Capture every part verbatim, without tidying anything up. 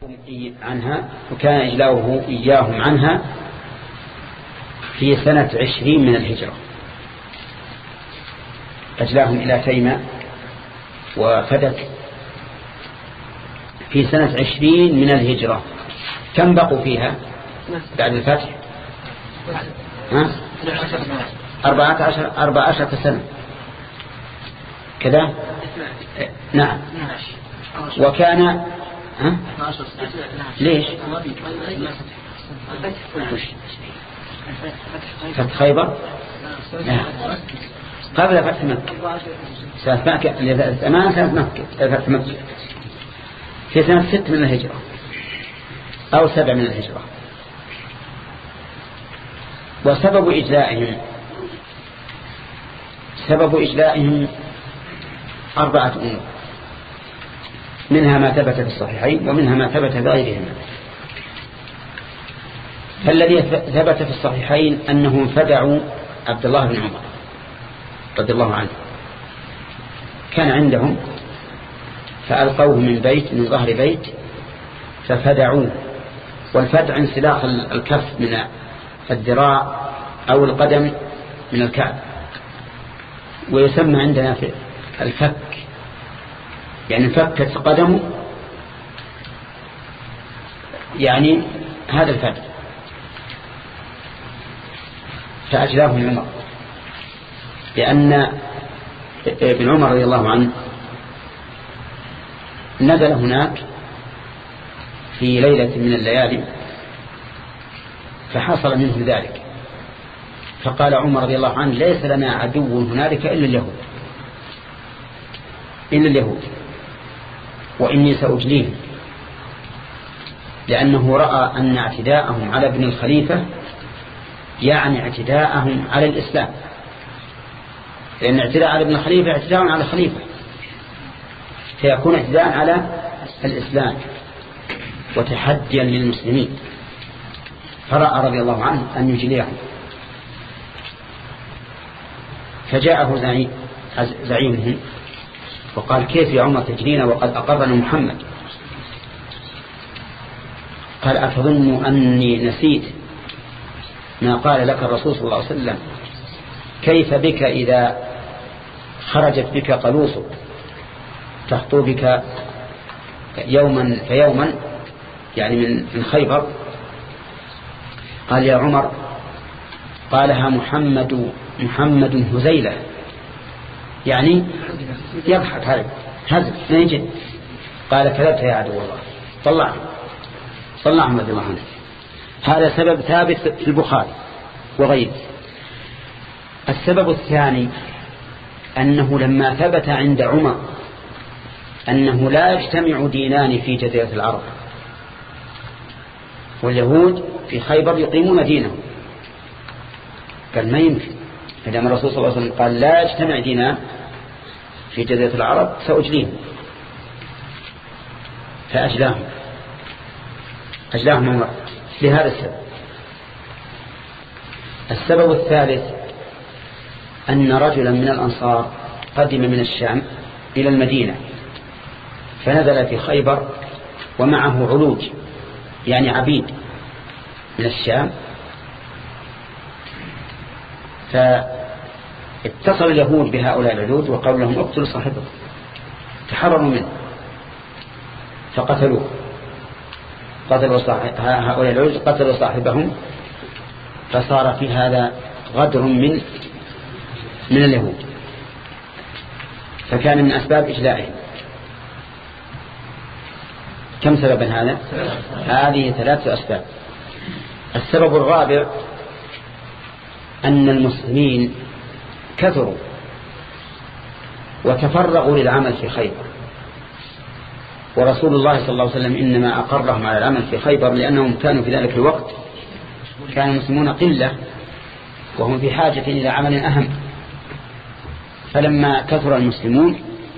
عنها وكان إجلاؤه إياهم عنها في سنة عشرين من الهجرة. أجلاهم إلى تيمة وفدك في سنة عشرين من الهجرة. كم بقوا فيها بعد الفتح؟ ها؟ أربعة عشر أربعة عشر سنة كذا. نعم. وكان ها؟ ليش فتح خيبر؟ لا، قبل فتح مكة. سنة مكة الأمان سنة مكة فتح مكة في سنة ست من الهجرة أو سبع من الهجرة. وسبب إجلائهم سبب إجلائهم أربعة أمور، منها ما ثبت في الصحيحين ومنها ما ثبت بغيرهما. فالذي ثبت في الصحيحين أنهم فدعوا عبد الله بن عمر رضي الله عنه، كان عندهم فألقوه من بيت من ظهر بيت ففدعوه. والفدع انسلاخ الكف من الذراع أو القدم من الكعب، ويسمى عندنا في الفك، يعني فكت قدمه، يعني هذا الفدع. فأجلاه عمر، لأن ابن عمر رضي الله عنه نزل هناك في ليلة من الليالي فحصل منه ذلك، فقال عمر رضي الله عنه: ليس لنا عدو هنالك إلا اليهود إلا اليهود وإني سأجليهم، لأنه رأى أن اعتداءهم على ابن الخليفة يعني اعتداءهم على الإسلام، لأن اعتداء على ابن الخليفة اعتداء على الخليفة، فيكون اعتداء على الإسلام وتحديا للمسلمين. فرأى رضي الله عنه أن يجليهم، فجاءه زعيمهم وقال: كيف يا عمر تجلينا وقد أقرنا محمد؟ قال: أتظن أني نسيت ما قال لك الرسول صلى الله عليه وسلم؟ كيف بك إذا خرجت بك قلوصك تخطو بك يوما فيوما، يعني من من خيبر. قال: يا عمر، قالها محمد محمد هزيلة، يعني يضحك، هذا هذا ما يجد. قال: كذبت يا عدو الله، طلع طلع رضي الله عنه. هذا سبب ثابت في البخاري وغيره. السبب الثاني أنه لما ثبت عند عمر أنه لا يجتمع دينان في جزيرة العرب، واليهود في خيبر يقيمون دينهم، قال: ما يمكن، فلما الرسول صلى الله عليه وسلم قال لا يجتمع دينان في جزيرة العرب سأجليهم، فأجلاهم أجلاهم عمر لهذا السبب. السبب الثالث أن رجلا من الأنصار قدم من الشام إلى المدينة فنزل في خيبر ومعه علوج، يعني عبيد من الشام، فاتصل اليهود بهؤلاء العلوج وقالوا لهم: اقتلوا صاحبكم، تحرروا منه، فقتلوه. قتلوا هؤلاء العلوج قتلوا صاحبهم، فصار في هذا غدر من من اليهود، فكان من أسباب إجلائهم. كم سببا هذا؟ هذه ثلاثة أسباب. السبب الرابع أن المسلمين كثروا وتفرغوا للعمل في خيبر، ورسول الله صلى الله عليه وسلم إنما أقرهم على العمل في خيبر لأنهم كانوا في ذلك الوقت كان المسلمون قلة وهم في حاجة إلى عمل أهم. فلما كثر المسلمون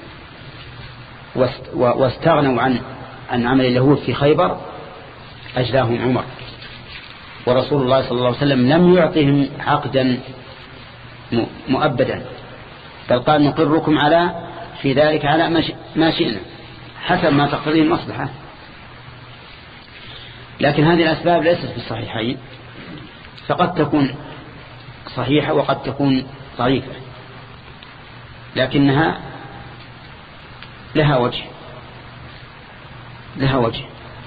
واستغنوا عن عن عمل اليهود في خيبر أجلاهم عمر، ورسول الله صلى الله عليه وسلم لم يعطهم عقدا مؤبدا، بل قال: نقركم على في ذلك على ما شئنا حسب ما تقتضيه المصلحة. لكن هذه الأسباب ليست في الصحيحين، فقد تكون صحيحة وقد تكون ضعيفة، لكنها لها وجه لها وجه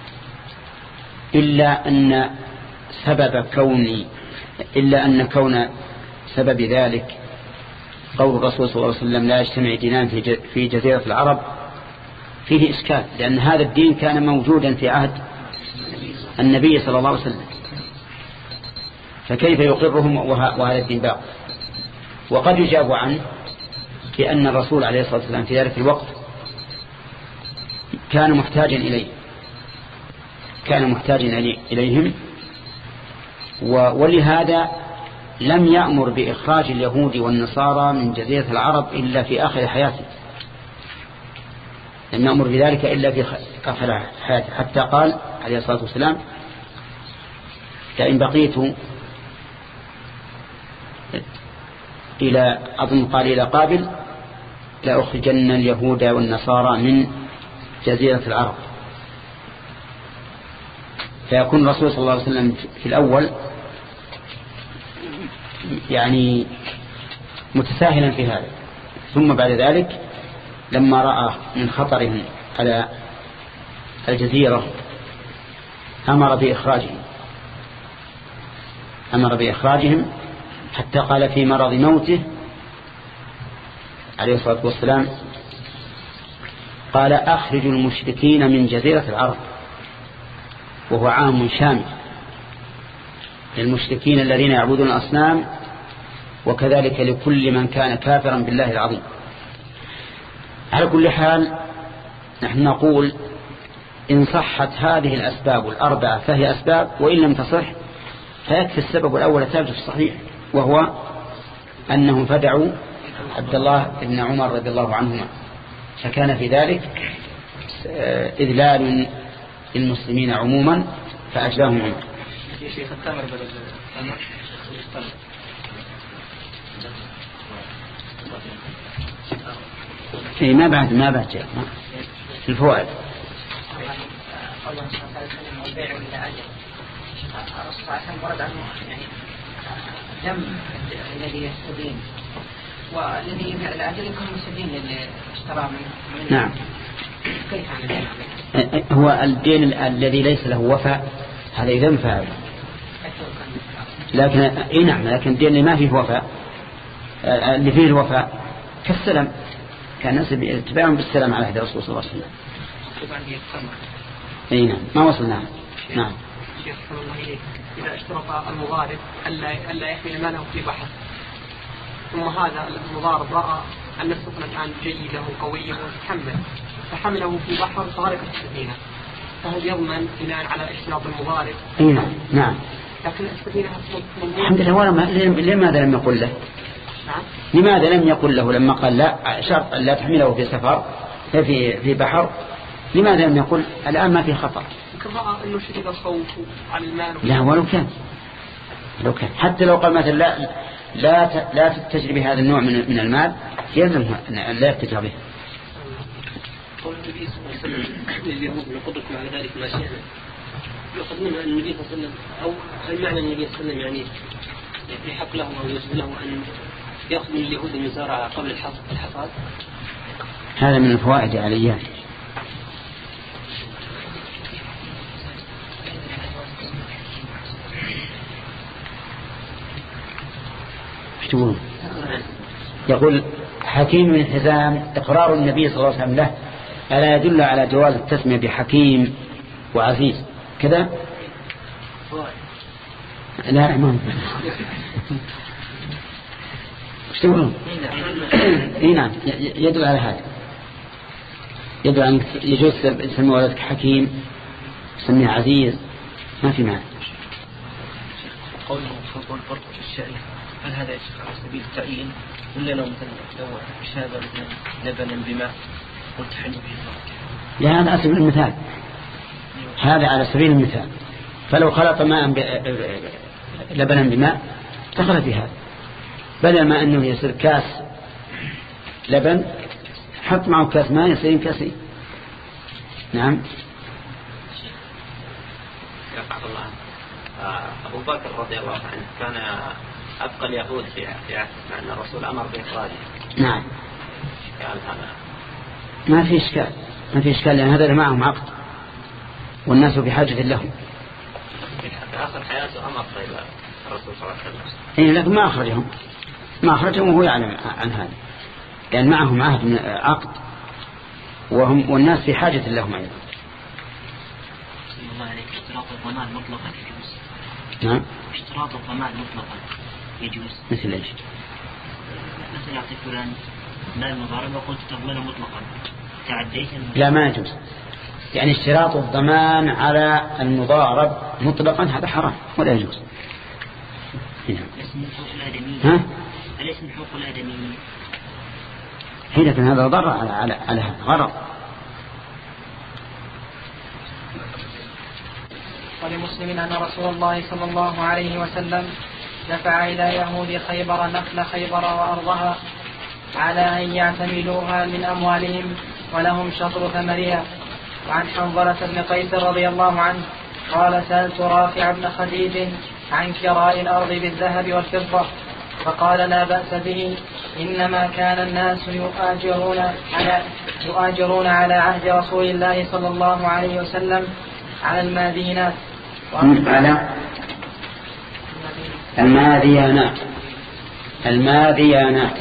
إلا أن سبب كوني إلا أن كون سبب ذلك قول الرسول صلى الله عليه وسلم لا يجتمع دينان في جزيرة العرب فيه إشكال، لأن هذا الدين كان موجودا في عهد النبي صلى الله عليه وسلم، فكيف يقرهم وهذا الدين باق؟ وقد يجاب عنه بأن الرسول عليه الصلاة والسلام في ذلك الوقت كان محتاجا إليه كان محتاجا إليهم، ولهذا لم يأمر بإخراج اليهود والنصارى من جزيرة العرب إلا في آخر حياته، لم يأمر بذلك إلا في آخر حياته، حتى قال عليه الصلاة والسلام لئن بقيت إلى أظن قال إلى قابل لأخرجن اليهود والنصارى من جزيرة العرب. فيكون الرسول صلى الله عليه وسلم في الأول يعني متساهلا في هذا، ثم بعد ذلك لما رأى من خطرهم على الجزيرة أمر بإخراجهم أمر بإخراجهم حتى قال في مرض موته عليه الصلاة والسلام قال أخرج المشركين من جزيرة العرب، وهو عام شامل للمشركين الذين يعبدون الأصنام وكذلك لكل من كان كافرا بالله العظيم. على كل حال نحن نقول إن صحت هذه الأسباب الأربعة فهي أسباب، وإن لم تصح فيكفي السبب الأول ثابت في الصحيح، وهو أنهم فدعوا عبد الله بن عمر رضي الله عنهما، فكان في ذلك إذلال للمسلمين عموما فأجلاهم عمر. إيه ما بعد ما بعد جاء الفوائد. دم الذي يستدين والذي الأجل يكون مستدين اللي اشترى من نعم. كيف عمل؟ هو الدين الذي ليس له وفاء هذا إذن فعل، لكن إيه نعم، لكن الدين اللي ما فيه وفاء اللي فيه الوفاء كالسلام، كان الناس يتباعون بالسلام على هذا الرسول صلى الله عليه وسلم. اي نعم ما وصلنا. نعم شيخ صلى الله عليه إذا اشترط المضارب ألا ألا يحمل ماله في بحر، ثم هذا المضارب رأى أن السفن الآن جيدة وقوية وتحمل فحمله في بحر فغرقت السفينة، فهل يضمن بناء على اشتراط المضارب؟ اي نعم نعم. لكن السفينة الحمد لله. لماذا لم يقل له؟ نعم. لماذا لم يقل له لما قال لا شرط لا تحمله في سفر في في بحر؟ لماذا لم يقل الآن ما في خطر؟ يمكن رأى أنه شديد الخوف على المال. لا ولو كان لو كان حتى لو قال مثلا لا لا لا تتجري بهذا النوع من من المال يلزم لا يتجري به. قول النبي صلى الله عليه وسلم اليهود نقضكم على ذلك ما شئنا، يأخذ منه أن النبي صلى الله عليه وسلم أو هل معنى النبي صلى الله عليه وسلم يعني يحق له أو يجوز له أن يأخذ من اليهود المزارعة قبل الحصاد؟ هذا من الفوائد عليان. يقول حكيم بن حزام إقرار النبي صلى الله عليه وسلم له ألا يدل على جواز التسمية بحكيم وعزيز كذا؟ لا ما ايش تقولون؟ اي نعم يدل على هذا، يدل على يجوز تسمي ولدك حكيم تسميه عزيز ما في معنى. قوله فوق الفرق في الشأن هل هذا يشفع على سبيل التعيين ولا لو مثلا لو شاب لبنا بماء والتحلي به البركة؟ لا هذا على سبيل المثال، هذا على سبيل المثال. فلو خلط ماء لبنا بماء دخل في هذا، بدل ما أنه يصير كاس لبن حط معه كاس ماء يصير كاسين. نعم عبد الله أبو بكر رضي الله عنه كان أبقى اليهود في عهده مع أن الرسول أمر بإخراجه. نعم. قال هذا ما في إشكال ما في إشكال لأن هذا معهم عقد والناس بحاجة لهم. في آخر حياته أمر طيب الرسول صلى الله عليه وسلم. إيه لكن ما أخرجهم ما أخرجهم وهو يعلم عن هذا لأن معهم عهد من عقد وهم والناس في حاجة لهم أيضا. اشتراط الضمان مطلقا يجوز. نعم. اشتراط الضمان مطلقا يجوز. مثل ايش؟ مثل يعطي فلان مال مضاربة وقلت تضمنه مطلقا تعديت. لا ما يجوز. يعني اشتراط الضمان على المضارب مطلقا هذا حرام ولا يجوز. أليس من حقوق الآدميين؟ ها؟ أليس من حقوق الآدميين؟ هي لكن هذا ضر على على على هذا غرض. ولمسلم أن رسول الله صلى الله عليه وسلم دفع إلى يهود خيبر نخل خيبر وأرضها على أن يعتمدوها من أموالهم ولهم شطر ثمرها. وعن حنظلة بن قيس رضي الله عنه قال سألت رافع بن خديج عن كراء الأرض بالذهب والفضة فقال لا بأس به إنما كان الناس يؤاجرون على, يؤاجرون على عهد رسول الله صلى الله عليه وسلم على المادينات على الماديانات الماديانات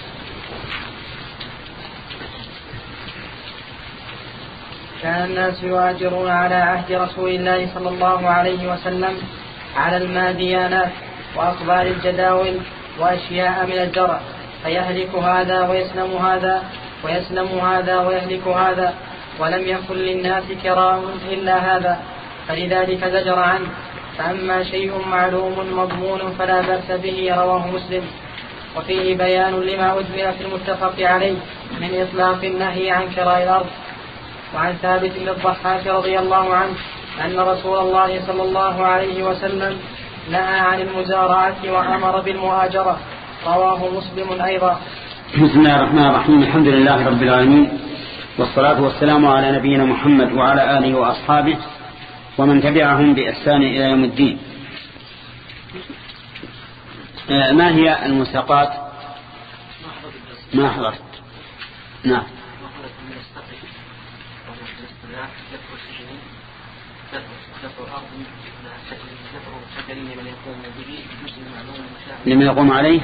كان الناس يؤاجرون على عهد رسول الله صلى الله عليه وسلم على الماديانات وأقبال الجداول وأشياء من الزرع فيهلك هذا ويسلم هذا ويسلم هذا ويهلك هذا ولم يكن للناس كراء إلا هذا فلذلك زجر عنه. فأما شيء معلوم مضمون فلا بأس به رواه مسلم. وفيه بيان لما أجمل في المتفق عليه من إطلاق النهي عن كراء الأرض. وعن ثابت بن الضحاك رضي الله عنه أن رسول الله صلى الله عليه وسلم نهى عن المزارعة وأمر بالمؤاجرة رواه مسلم أيضا. بسم الله الرحمن الرحيم الحمد لله رب العالمين والصلاة والسلام على نبينا محمد وعلى آله وأصحابه ومن تبعهم بإحسان إلى يوم الدين. ما هي المساقات؟ ما حضرت. نعم. لمن يقوم عليه.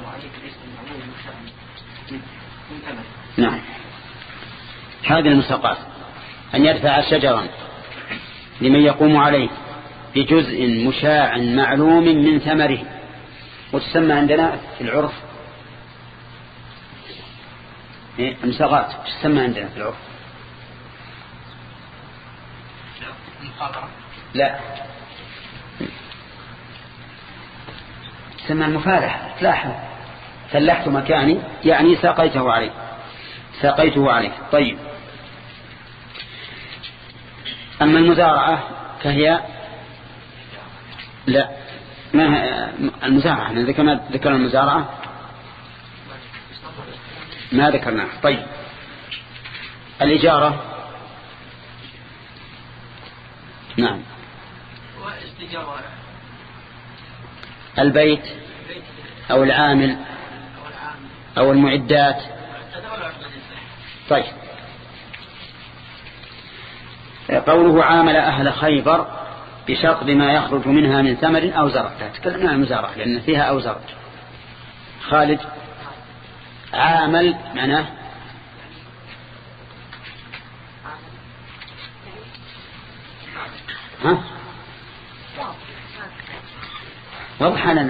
نعم. هذه المساقات أن يدفع شجرا لمن يقوم عليه بجزء مشاع معلوم من ثمره وتسمى عندنا في العرف المساقات تسمى عندنا في العرف لا تسمى المفالحة. تلاحظ فلحت مكاني يعني ساقيته عليه ساقيته عليه. طيب أما المزارعة فهي لا ما المزارعة احنا ذكرنا ذكرنا المزارعة ما ذكرناها. طيب الإجارة نعم. البيت أو العامل أو المعدات. طيب قوله عامل أهل خيبر بشرط ما يخرج منها من ثمر أو زرع. تكلمنا عن المزارعة لأن فيها أو زرع. خالد عامل معناه ها وضح لنا.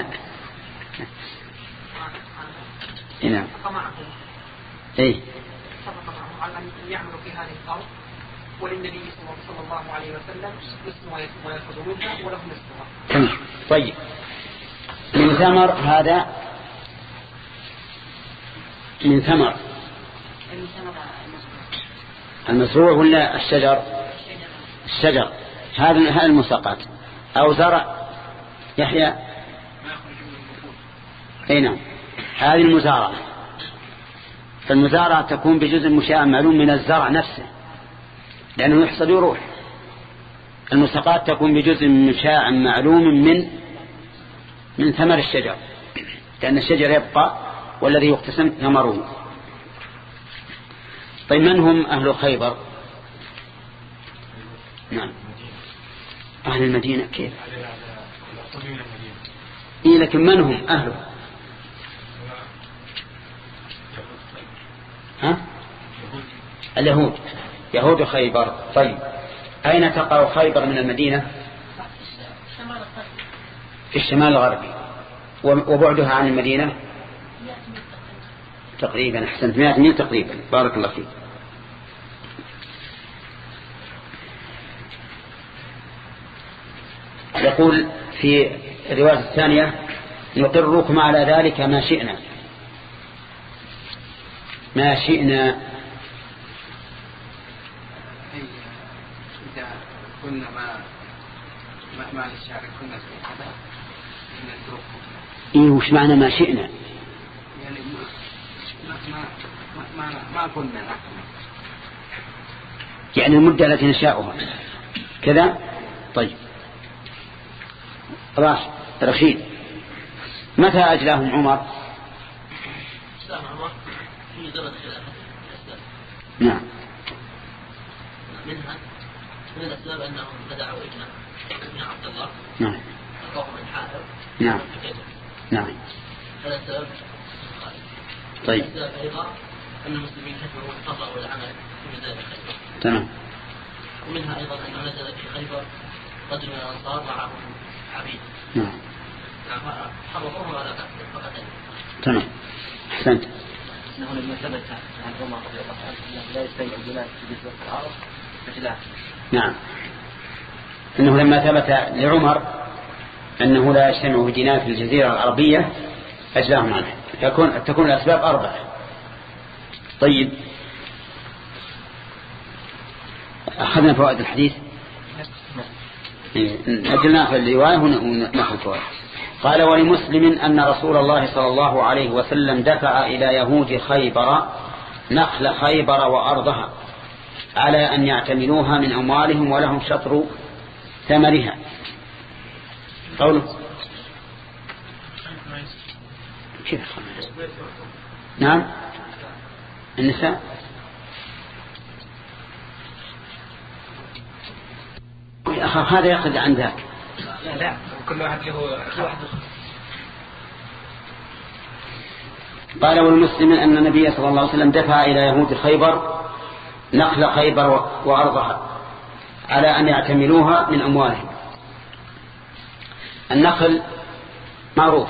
نعم. ايه يعمل في هذه الأرض وللنبي صلى الله عليه وسلم نصف ويأخذ منها وله نصفها. تمام. طيب من ثمر هذا من ثمر المزروع ولا الشجر؟ الشجر. هذا هذا المساقات أو زرع يحيى. اي نعم. هذه المزارعة. فالمزارعة تكون بجزء مشاع معلوم من الزرع نفسه لأنه يحصد ويروح المساقات تكون بجزء مشاع معلوم من من ثمر الشجر، لأن الشجر يبقى والذي يقتسم ثمره. طيب من هم أهل خيبر؟ نعم أهل المدينة. كيف؟ إيه لكن من هم أهله؟ ها؟ اليهود، يهود خيبر. طيب أين تقع خيبر من المدينة؟ في الشمال الغربي. وبعدها عن المدينة تقريبا، أحسنت، مئة ميل تقريبا. بارك الله فيك. يقول في الرواية الثانية نقركم على ذلك ما شئنا، ما شئنا. إذا كنا ما ما ما نشارك كنا في هذا نتركه. إيه وش معنى ما شئنا؟ يعني ما ما ما ما, ما كنا نحن. يعني المدة التي نشاؤها كذا. طيب راشد رشيد، متى أجلاهم عمر؟ إسلام عمر في زمن خلافة الأسباب. نعم. منها من الأسباب أنهم بدعوا ابن ابن عبد الله. نعم. القوم الحاذر. نعم. نعم. هذا السبب. طيب. السبب أيضا أن المسلمين كثروا وتطرقوا العمل في ميدان خيبر. تمام. ومنها أيضا أنه نزل في خيبر رجل من الأنصار معهم عبيد. نعم. حرقوهم على فقط. تمام. أحسنت. إنه لما ثبت عن عمر رضي الله عنه أنه لا يستيقظ الجنات في جزء العرب مثله. نعم. أنه لما ثبت لعمر أنه لا يجتمع في دينار في الجزيرة العربية أجلاهم عنه. تكون تكون الأسباب أربعة. طيب أخذنا فوائد الحديث. أجلنا في الرواية ونحن الفوائد. قال ولمسلم أن رسول الله صلى الله عليه وسلم دفع إلى يهود خيبر نخل خيبر وأرضها على أن يعتملوها من أموالهم ولهم شطر ثمرها. قوله كيف؟ نعم النساء. هذا يأخذ عن ذاك. لا لا كل واحد له واحد. قال والمسلم أن النبي صلى الله عليه وسلم دفع إلى يهود خيبر نخل خيبر وأرضها على أن يعتملوها من أموالهم. النخل معروف،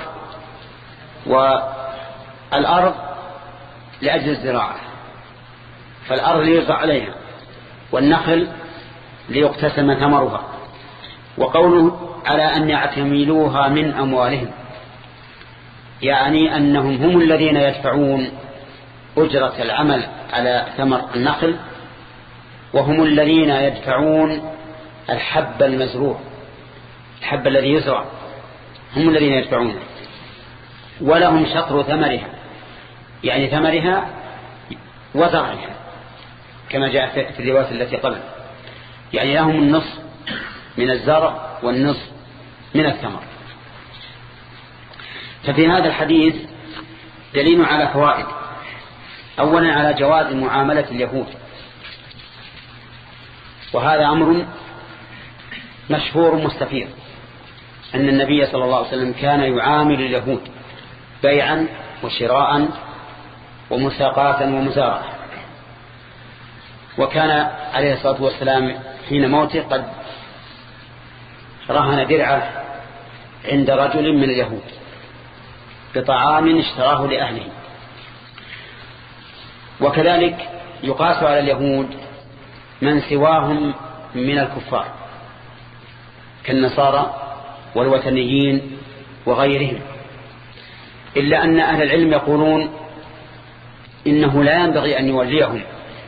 والأرض لأجل الزراعة، فالأرض ليزرع عليها، والنخل ليقتسم ثمرها. وقوله على أن يعتملوها من أموالهم يعني أنهم هم الذين يدفعون أجرة العمل على ثمر النخل، وهم الذين يدفعون الحب المزروع، الحب الذي يزرع هم الذين يدفعونه، ولهم شطر ثمرها يعني ثمرها وزرعها كما جاء في الرواية التي قبل، يعني لهم النصف من الزرع والنصف من الثمر. ففي هذا الحديث دليل على فوائد. أولا على جواز معاملة اليهود، وهذا أمر مشهور مستفيض، أن النبي صلى الله عليه وسلم كان يعامل اليهود بيعا وشراء ومساقاة ومزارعة. وكان عليه الصلاة والسلام حين موته قد رهن درعه عند رجل من اليهود بطعام اشتراه لأهله. وكذلك يقاس على اليهود من سواهم من الكفار كالنصارى والوثنيين وغيرهم، إلا أن أهل العلم يقولون إنه لا ينبغي أن يوليهم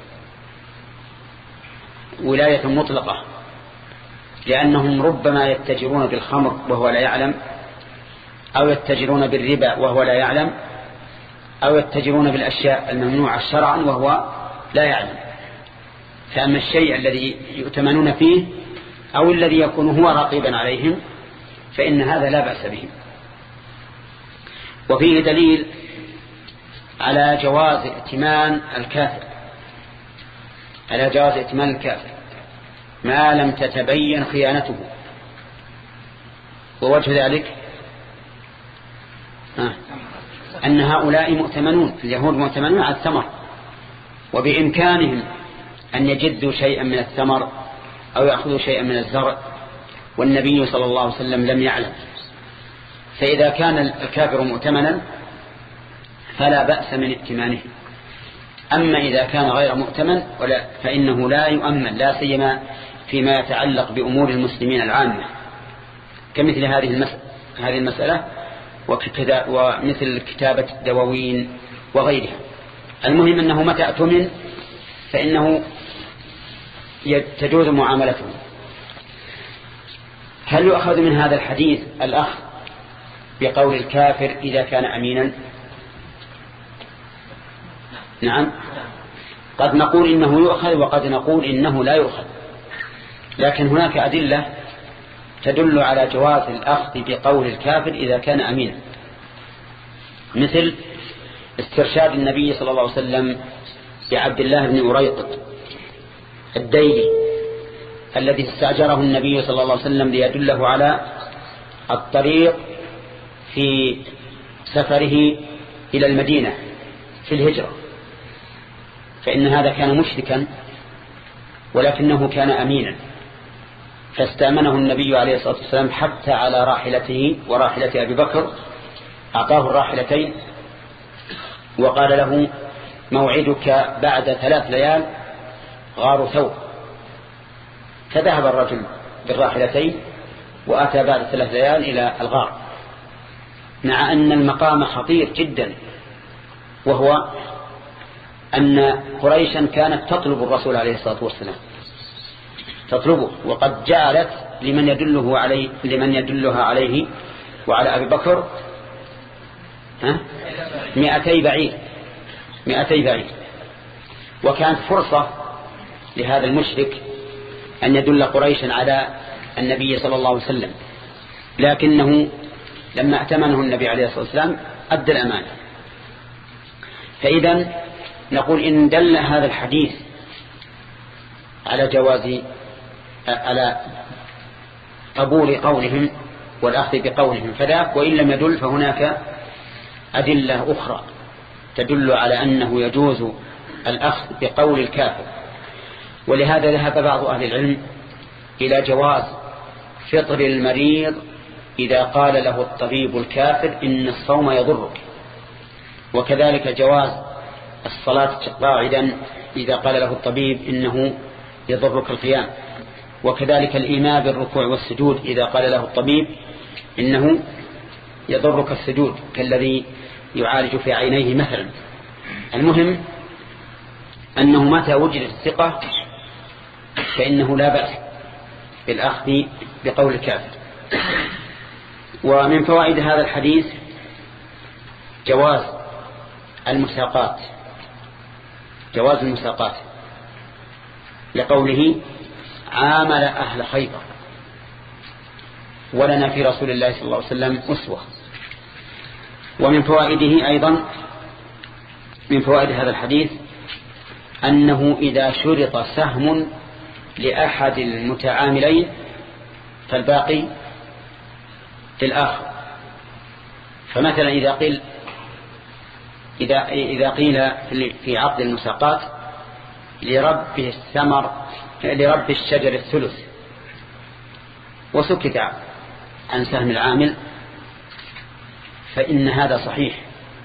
ولاية مطلقة، لأنهم ربما يتجرون بالخمر وهو لا يعلم، أو يتجرون بالربا وهو لا يعلم، أو يتجرون بالأشياء الممنوعة شرعا وهو لا يعلم. فأما الشيء الذي يؤتمنون فيه أو الذي يكون هو رقيبا عليهم فإن هذا لا بأس به. وفيه دليل على جواز ائتمان الكافر على جواز ائتمان الكافر ما لم تتبين خيانته. ووجه ذلك آه. أن هؤلاء مؤتمنون، اليهود مؤتمنون على الثمر، وبإمكانهم أن يجدوا شيئا من الثمر أو يأخذوا شيئا من الزرع، والنبي صلى الله عليه وسلم لم يعلم. فإذا كان الكافر مؤتمنا فلا بأس من ائتمانه. أما إذا كان غير مؤتمن فإنه لا يؤمن، لا سيما فيما يتعلق بأمور المسلمين العامة كمثل هذه هذه المسألة ومثل كتابة دواوين وغيرها. المهم أنه متى اؤتمن فإنه تجوز معاملته. هل يؤخذ من هذا الحديث الأخذ بقول الكافر إذا كان أمينا؟ نعم، قد نقول إنه يؤخذ وقد نقول إنه لا يؤخذ، لكن هناك أدلة تدل على جواز الأخذ بقول الكافر إذا كان أمينا، مثل استرشاد النبي صلى الله عليه وسلم بعبد الله بن أريقط الديلي الذي استأجره النبي صلى الله عليه وسلم ليدله على الطريق في سفره إلى المدينة في الهجرة، فإن هذا كان مشركا ولكنه كان أمينا، فاستأمنه النبي عليه الصلاة والسلام حتى على راحلته وراحلة أبي بكر، أعطاه الراحلتين وقال له موعدك بعد ثلاث ليال غار ثور. فذهب الرجل بالراحلتين وأتى بعد ثلاث ليال إلى الغار، مع أن المقام خطير جدا، وهو أن قريشا كانت تطلب الرسول عليه الصلاة والسلام، تطلبه، وقد جعلت لمن يدله عليه لمن يدلها عليه وعلى أبي بكر مئتي بعير مئتي بعير وكانت فرصة لهذا المشرك أن يدل قريشا على النبي صلى الله عليه وسلم، لكنه لما ائتمنه النبي عليه الصلاة والسلام أدى الأمانة. فإذا نقول إن دل هذا الحديث على جواز على قبول قولهم والأخذ بقولهم فذاك، وإن لم يدل فهناك أدلة أخرى تدل على أنه يجوز الأخذ بقول الكافر. ولهذا ذهب بعض أهل العلم إلى جواز فطر المريض إذا قال له الطبيب الكافر إن الصوم يضرك، وكذلك جواز الصلاة قاعدا إذا قال له الطبيب إنه يضرك القيام، وكذلك الإيماء بالركوع والسجود إذا قال له الطبيب إنه يضرك السجود كالذي يعالج في عينيه مثلا. المهم أنه متى وجدت الثقة فإنه لا بأس بالأخذ بقول الكافر. ومن فوائد هذا الحديث جواز المساقات جواز المساقات لقوله عامل أهل خيبر ولنا في رسول الله صلى الله عليه وسلم أسوة. ومن فوائده أيضا من فوائد هذا الحديث أنه إذا شرط سهم لأحد المتعاملين فالباقي للآخر. فمثلا إذا قيل إذا إذا قيل في عقد المساقات لرب الثمر لرب الشجر الثلث وسكت عن سهم العامل فإن هذا صحيح،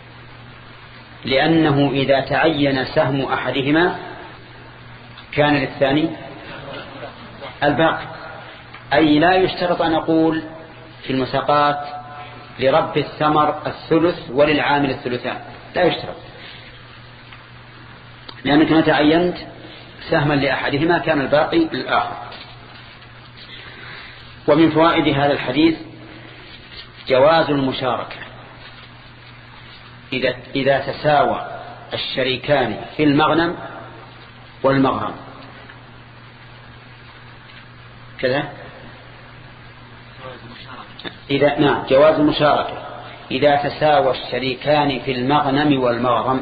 لأنه إذا تعين سهم أحدهما كان للثاني الباقي. أي لا يشترط أن أقول في المساقات لرب الثمر الثلث وللعامل الثلثان، لا يشترط، لأنك ما تعينت سهما لأحدهما كان الباقي للآخر. ومن فوائد هذا الحديث جواز المشاركة إذا, إذا تساوى الشريكان في المغنم والمغرم، كذا إذا نعم جواز المشاركة إذا تساوى الشريكان في المغنم والمغرم.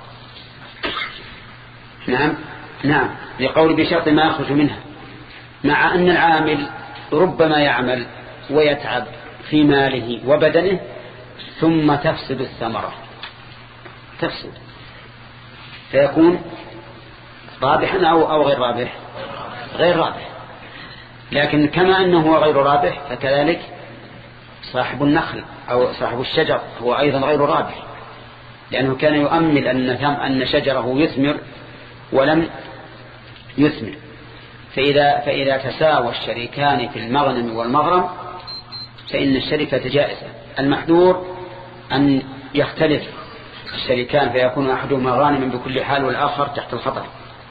نعم نعم لقول بشرط ما يخرج منها، مع أن العامل ربما يعمل ويتعب في ماله وبدنه ثم تفسد الثمرة، تفسد فيكون رابحا أو, أو غير رابح، غير رابح. لكن كما أنه غير رابح فكذلك صاحب النخل أو صاحب الشجر هو أيضا غير رابح، لأنه كان يؤمل أن أن شجره يثمر ولم يثمر. فإذا, فإذا تساوى الشريكان في المغنم والمغرم فإن الشركة جائزة. المحذور أن يختلف الشريكان فيكون أحدهما غانما بكل حال والآخر تحت الخطر.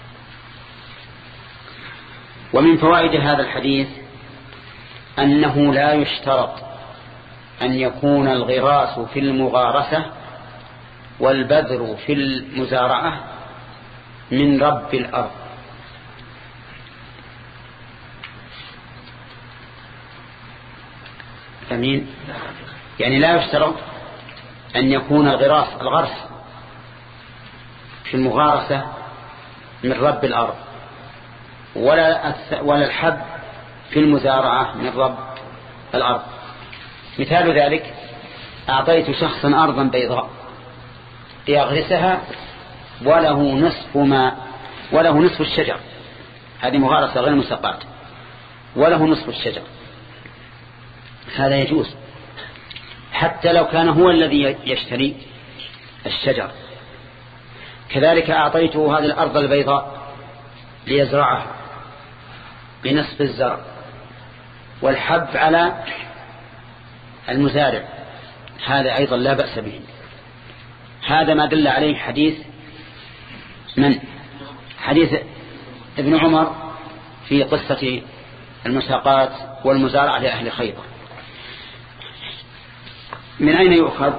ومن فوائد هذا الحديث أنه لا يشترط أن يكون الغراس في المغارسة والبذر في المزارعة من رب الأرض. أمين؟ يعني لا يشترط أن يكون الغراس الغرس في المغارسة من رب الأرض ولا ولا الحب في المزارعة من رب الأرض. مثال ذلك أعطيت شخصا أرضا بيضاء ليغرسها وله نصف ما وله نصف الشجر، هذه مغارسة غير مسقاة، وله نصف الشجر، هذا يجوز حتى لو كان هو الذي يشتري الشجر. كذلك أعطيته هذه الأرض البيضاء ليزرعها بنصف الزرع والحب على المزارع، هذا أيضا لا بأس به. هذا ما دل عليه حديث من حديث ابن عمر في قصة المساقات والمزارعة لأهل خيبر. من أين يؤخذ؟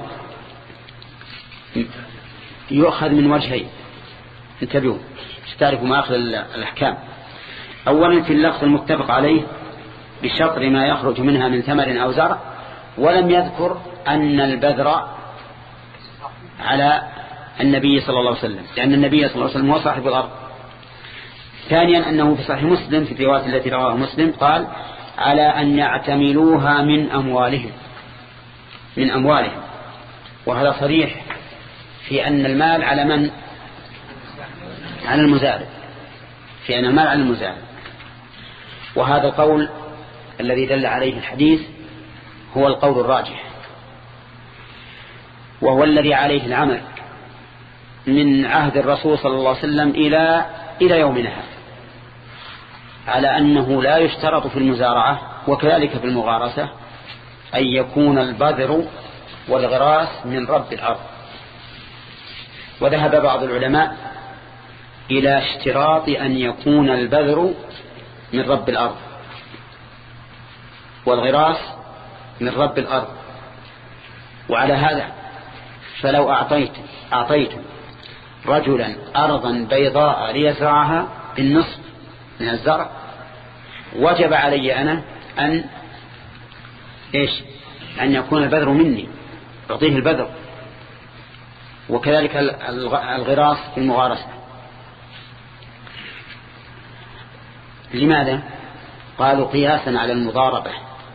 يؤخذ من وجهين، انتبهوا تعرفوا ما أخذ الأحكام. أولا في اللفظ المتفق عليه بشطر ما يخرج منها من ثمر أو زرع، ولم يذكر أن البذر على النبي صلى الله عليه وسلم، لأن النبي صلى الله عليه وسلم هو صاحب الأرض. ثانيا أنه في صحيح مسلم في الرواية التي رواه مسلم قال على أن يعتملوها من أموالهم من أموالهم وهذا صريح في أن المال على من؟ على المزارع، في أن المال على المزارع. وهذا القول الذي دل عليه الحديث هو القول الراجح، وهو الذي عليه العمل من عهد الرسول صلى الله عليه وسلم إلى إلى يومنا هذا، على أنه لا يشترط في المزارعة وكذلك في المغارسة أن يكون البذر والغراس من رب الأرض. وذهب بعض العلماء إلى اشتراط أن يكون البذر من رب الأرض والغراس من رب الأرض. وعلى هذا فلو أعطيت أعطيت رجلا أرضا بيضاء ليزرعها بالنصف من الزرع وجب علي أنا أن إيش أن يكون البذر مني، أعطيه البذر، وكذلك الغراس في المغارسة. لماذا؟ قالوا قياسا على المضاربة،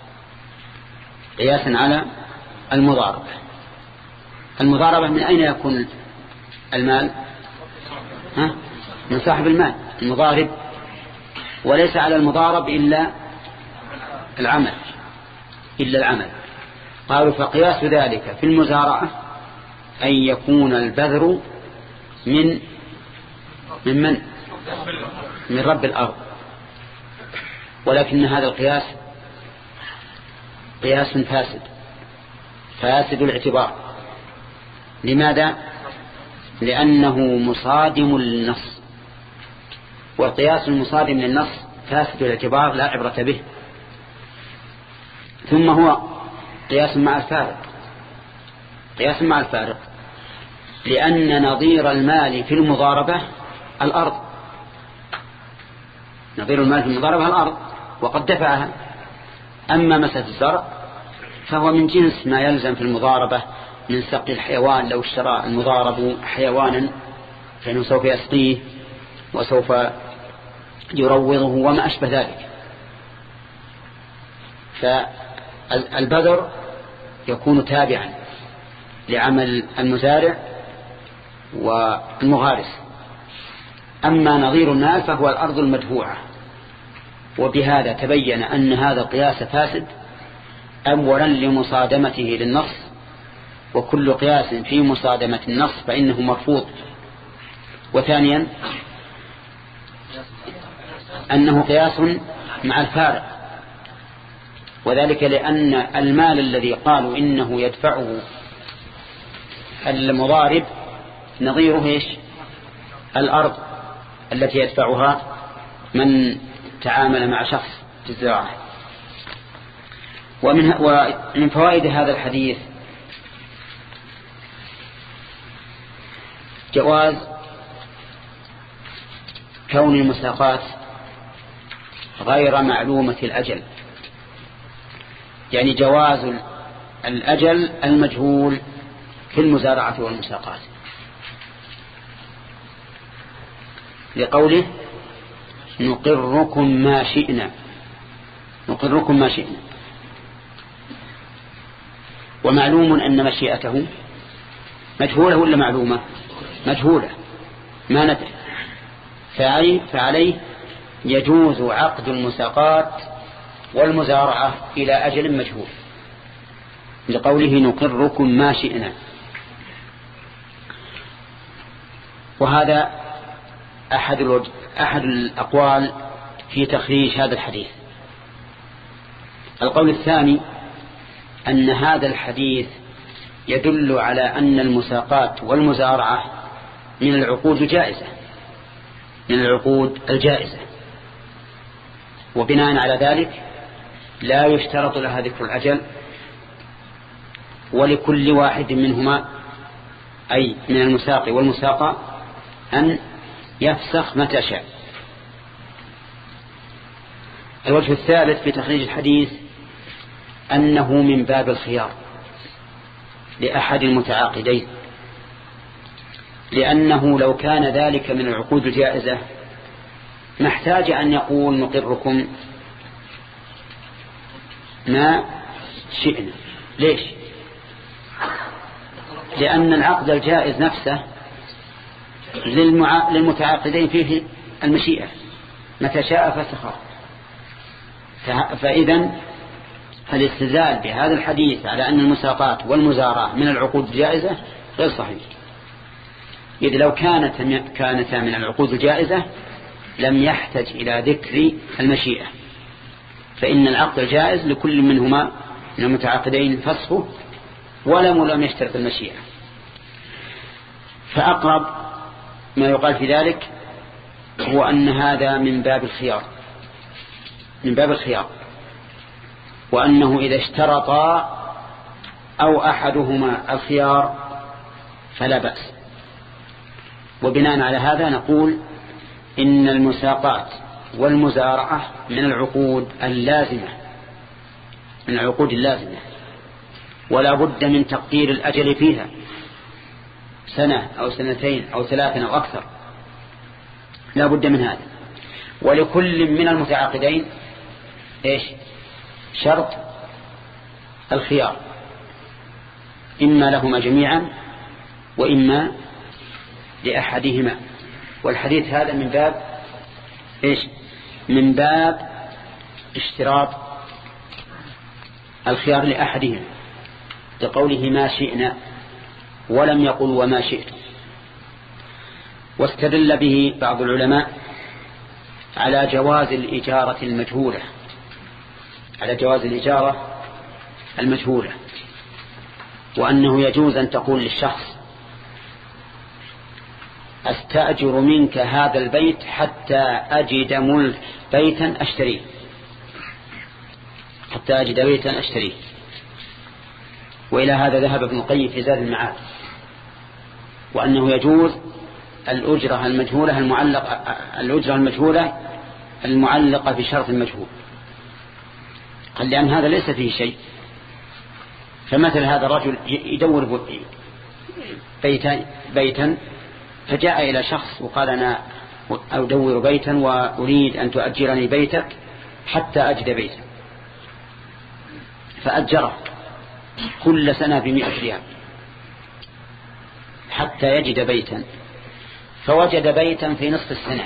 قياسا على المضاربة. المضاربة من أين يكون المال؟ ها؟ من صاحب المال المضارب، وليس على المضارب إلا العمل إلا العمل. قالوا فقياس ذلك في المزارعة أن يكون البذر من من من من رب الأرض. ولكن هذا القياس قياس فاسد فاسد الاعتبار. لماذا؟ لأنه مصادم للنص، والقياس المصادم للنص فاسد الاعتبار لا عبرة به. ثم هو قياس مع الفارق قياس مع الفارق لأن نظير المال في المضاربة الأرض، نظير المال في المضاربة الأرض، وقد دفعها. أما مسألة الزرع فهو من جنس ما يلزم في المضاربة من سقي الحيوان. لو اشترى المضارب حيوانا فإنه سوف يسقيه وسوف يروضه وما أشبه ذلك. فالبذر يكون تابعا لعمل المزارع والمغارس. أما نظير النال فهو الأرض المدفوعة. وبهذا تبين أن هذا القياس فاسد، أولا لمصادمته للنص، وكل قياس في مصادمة النص فإنه مرفوض. وثانيا أنه قياس مع الفارق، وذلك لأن المال الذي قالوا إنه يدفعه المضارب نظيره إيش؟ الأرض التي يدفعها من تعامل مع شخص في الزراعة. ومن, ومن فوائد هذا الحديث جواز كون المساقات غير معلومة الأجل، يعني جواز الأجل المجهول في المزارعة والمساقات، لقوله نقركم ما شئنا، نقركم ما شئنا. ومعلوم أن مشيئته مجهولة ولا معلومة؟ مجهولة ما ندري، فعليه يجوز عقد المساقات والمزارعة إلى أجل مجهول، لقوله نقركم ما شئنا. وهذا أحد, الوجه أحد الأقوال في تخريج هذا الحديث. القول الثاني أن هذا الحديث يدل على أن المساقات والمزارعة من العقود الجائزة، من العقود الجائزة، وبناء على ذلك لا يشترط لها ذكر الأجل، ولكل واحد منهما أي من المساقي والمساقى أن يفسخ متى شاء. الوجه الثالث في تخريج الحديث أنه من باب الخيار لأحد المتعاقدين، لأنه لو كان ذلك من العقود الجائزة ما احتاج أن يقول نقركم ما شئنا. ليش؟ لأن العقد الجائز نفسه للمع... للمتعاقدين فيه المشيئة، متى شاء فسخه. ف... فإذا الاستدلال بهذا الحديث على أن المساقات والمزارعة من العقود الجائزة غير صحيح، إذ لو كانت كانتا من العقود الجائزة لم يحتج إلى ذكر المشيئة، فإن العقد الجائز لكل منهما من المتعاقدين فسخه ولم لم يشترط المشيئة. فأقرب ما يقال في ذلك هو أن هذا من باب الخيار، من باب الخيار، وأنه إذا اشترطا أو أحدهما الخيار فلا بأس. وبناء على هذا نقول إن المساقات والمزارعة من العقود اللازمة، من العقود اللازمة، ولا بد من تقدير الأجل فيها سنة أو سنتين أو ثلاثة أو أكثر، لا بد من هذا. ولكل من المتعاقدين إيش؟ شرط الخيار، إما لهما جميعا وإما لأحدهما. والحديث هذا من باب إيش؟ من باب اشتراط الخيار لأحدهما، لقوله ما شئنا ولم يقل وما شئت. واستدل به بعض العلماء على جواز الإجارة المجهولة، على جواز الإجارة المجهولة، وأنه يجوز أن تقول للشخص أستأجر منك هذا البيت حتى أجد ملك بيتا أشتريه، حتى أجد بيتا أشتريه. وإلى هذا ذهب ابن القيم في زاد المعاد، وأنه يجوز الأجرة المجهولة المعلقة، الأجرة المجهولة المعلقة بشرط المجهول، قال لأن هذا ليس فيه شيء. فمثل هذا الرجل يدور بيتا, بيتا فجاء إلى شخص وقال أنا أدور بيتا وأريد أن تؤجرني بيتك حتى أجد بيتا، فأجره كل سنة بمئة ريال حتى يجد بيتا، فوجد بيتا في نصف السنة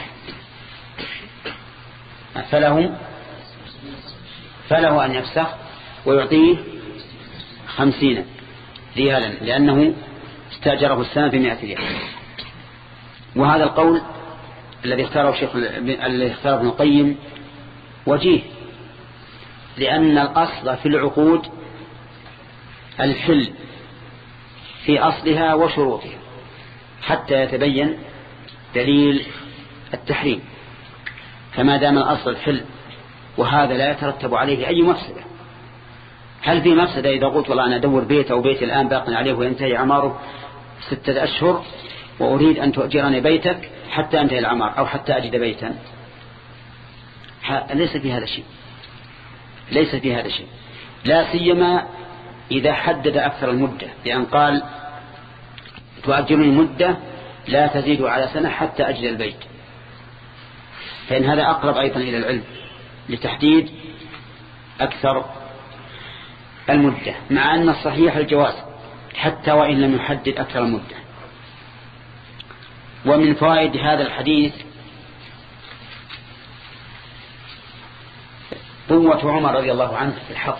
فله فله أن يفسخ ويعطيه خمسين ريالا لأنه استأجره السنة بمئة ريال. وهذا القول الذي اختاره الشيخ الذي اختاره ابن القيم وجيه، لأن الأصل في العقود الحل في أصلها وشروطها حتى يتبين دليل التحريم. فما دام الأصل الحل وهذا لا يترتب عليه أي مفسدة. هل في مفسدة إذا قلت والله أنا أدور بيت أو بيت الآن باق عليه وينتهي عماره ستة أشهر وأريد أن تؤجرني بيتك حتى أنتهي العمار أو حتى أجد بيتا؟ ليس في هذا شيء، ليس في هذا شيء، لا سيما إذا حدد أكثر المدة، لأن قال تؤجرني مدة لا تزيد على سنة حتى أجد البيت، فإن هذا أقرب أيضا إلى العلم لتحديد أكثر المدة، مع أن الصحيح الجواز حتى وإن لم يحدد أكثر المدة. ومن فوائد هذا الحديث قوة عمر رضي الله عنه في الحق،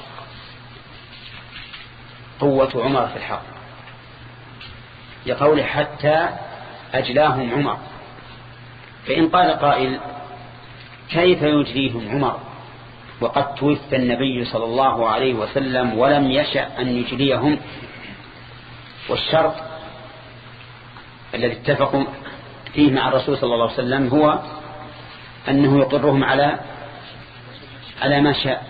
قوة عمر في الحق، لقوله حتى أجلاهم عمر. فإن قال قائل كيف يجريهم عمر وقد توفى النبي صلى الله عليه وسلم ولم يشأ أن يجريهم، والشرط الذي اتفقوا فيه مع الرسول صلى الله عليه وسلم هو أنه يقرهم على على ما شاء.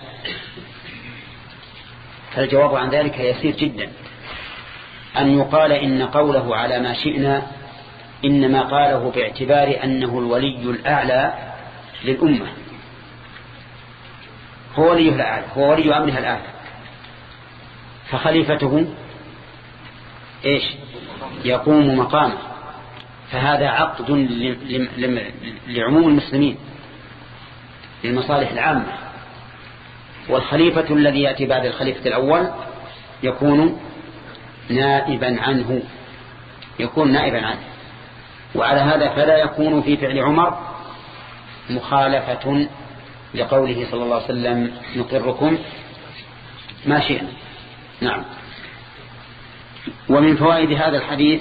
فالجواب عن ذلك يسير جدا، أن يقال إن قوله على ما شئنا إنما قاله باعتبار أنه الولي الأعلى للأمة، هو ولي الأعلى، هو ولي أمرها الأعلى، فخليفته إيش يقوم مقامه، فهذا عقد لعموم المسلمين للمصالح العامة. والخليفة الذي يأتي بعد الخليفة الأول يكون نائبا عنه، يكون نائبا عنه. وعلى هذا فلا يكون في فعل عمر مخالفة لقوله صلى الله عليه وسلم نقركم ما شئنا. نعم. ومن فوائد هذا الحديث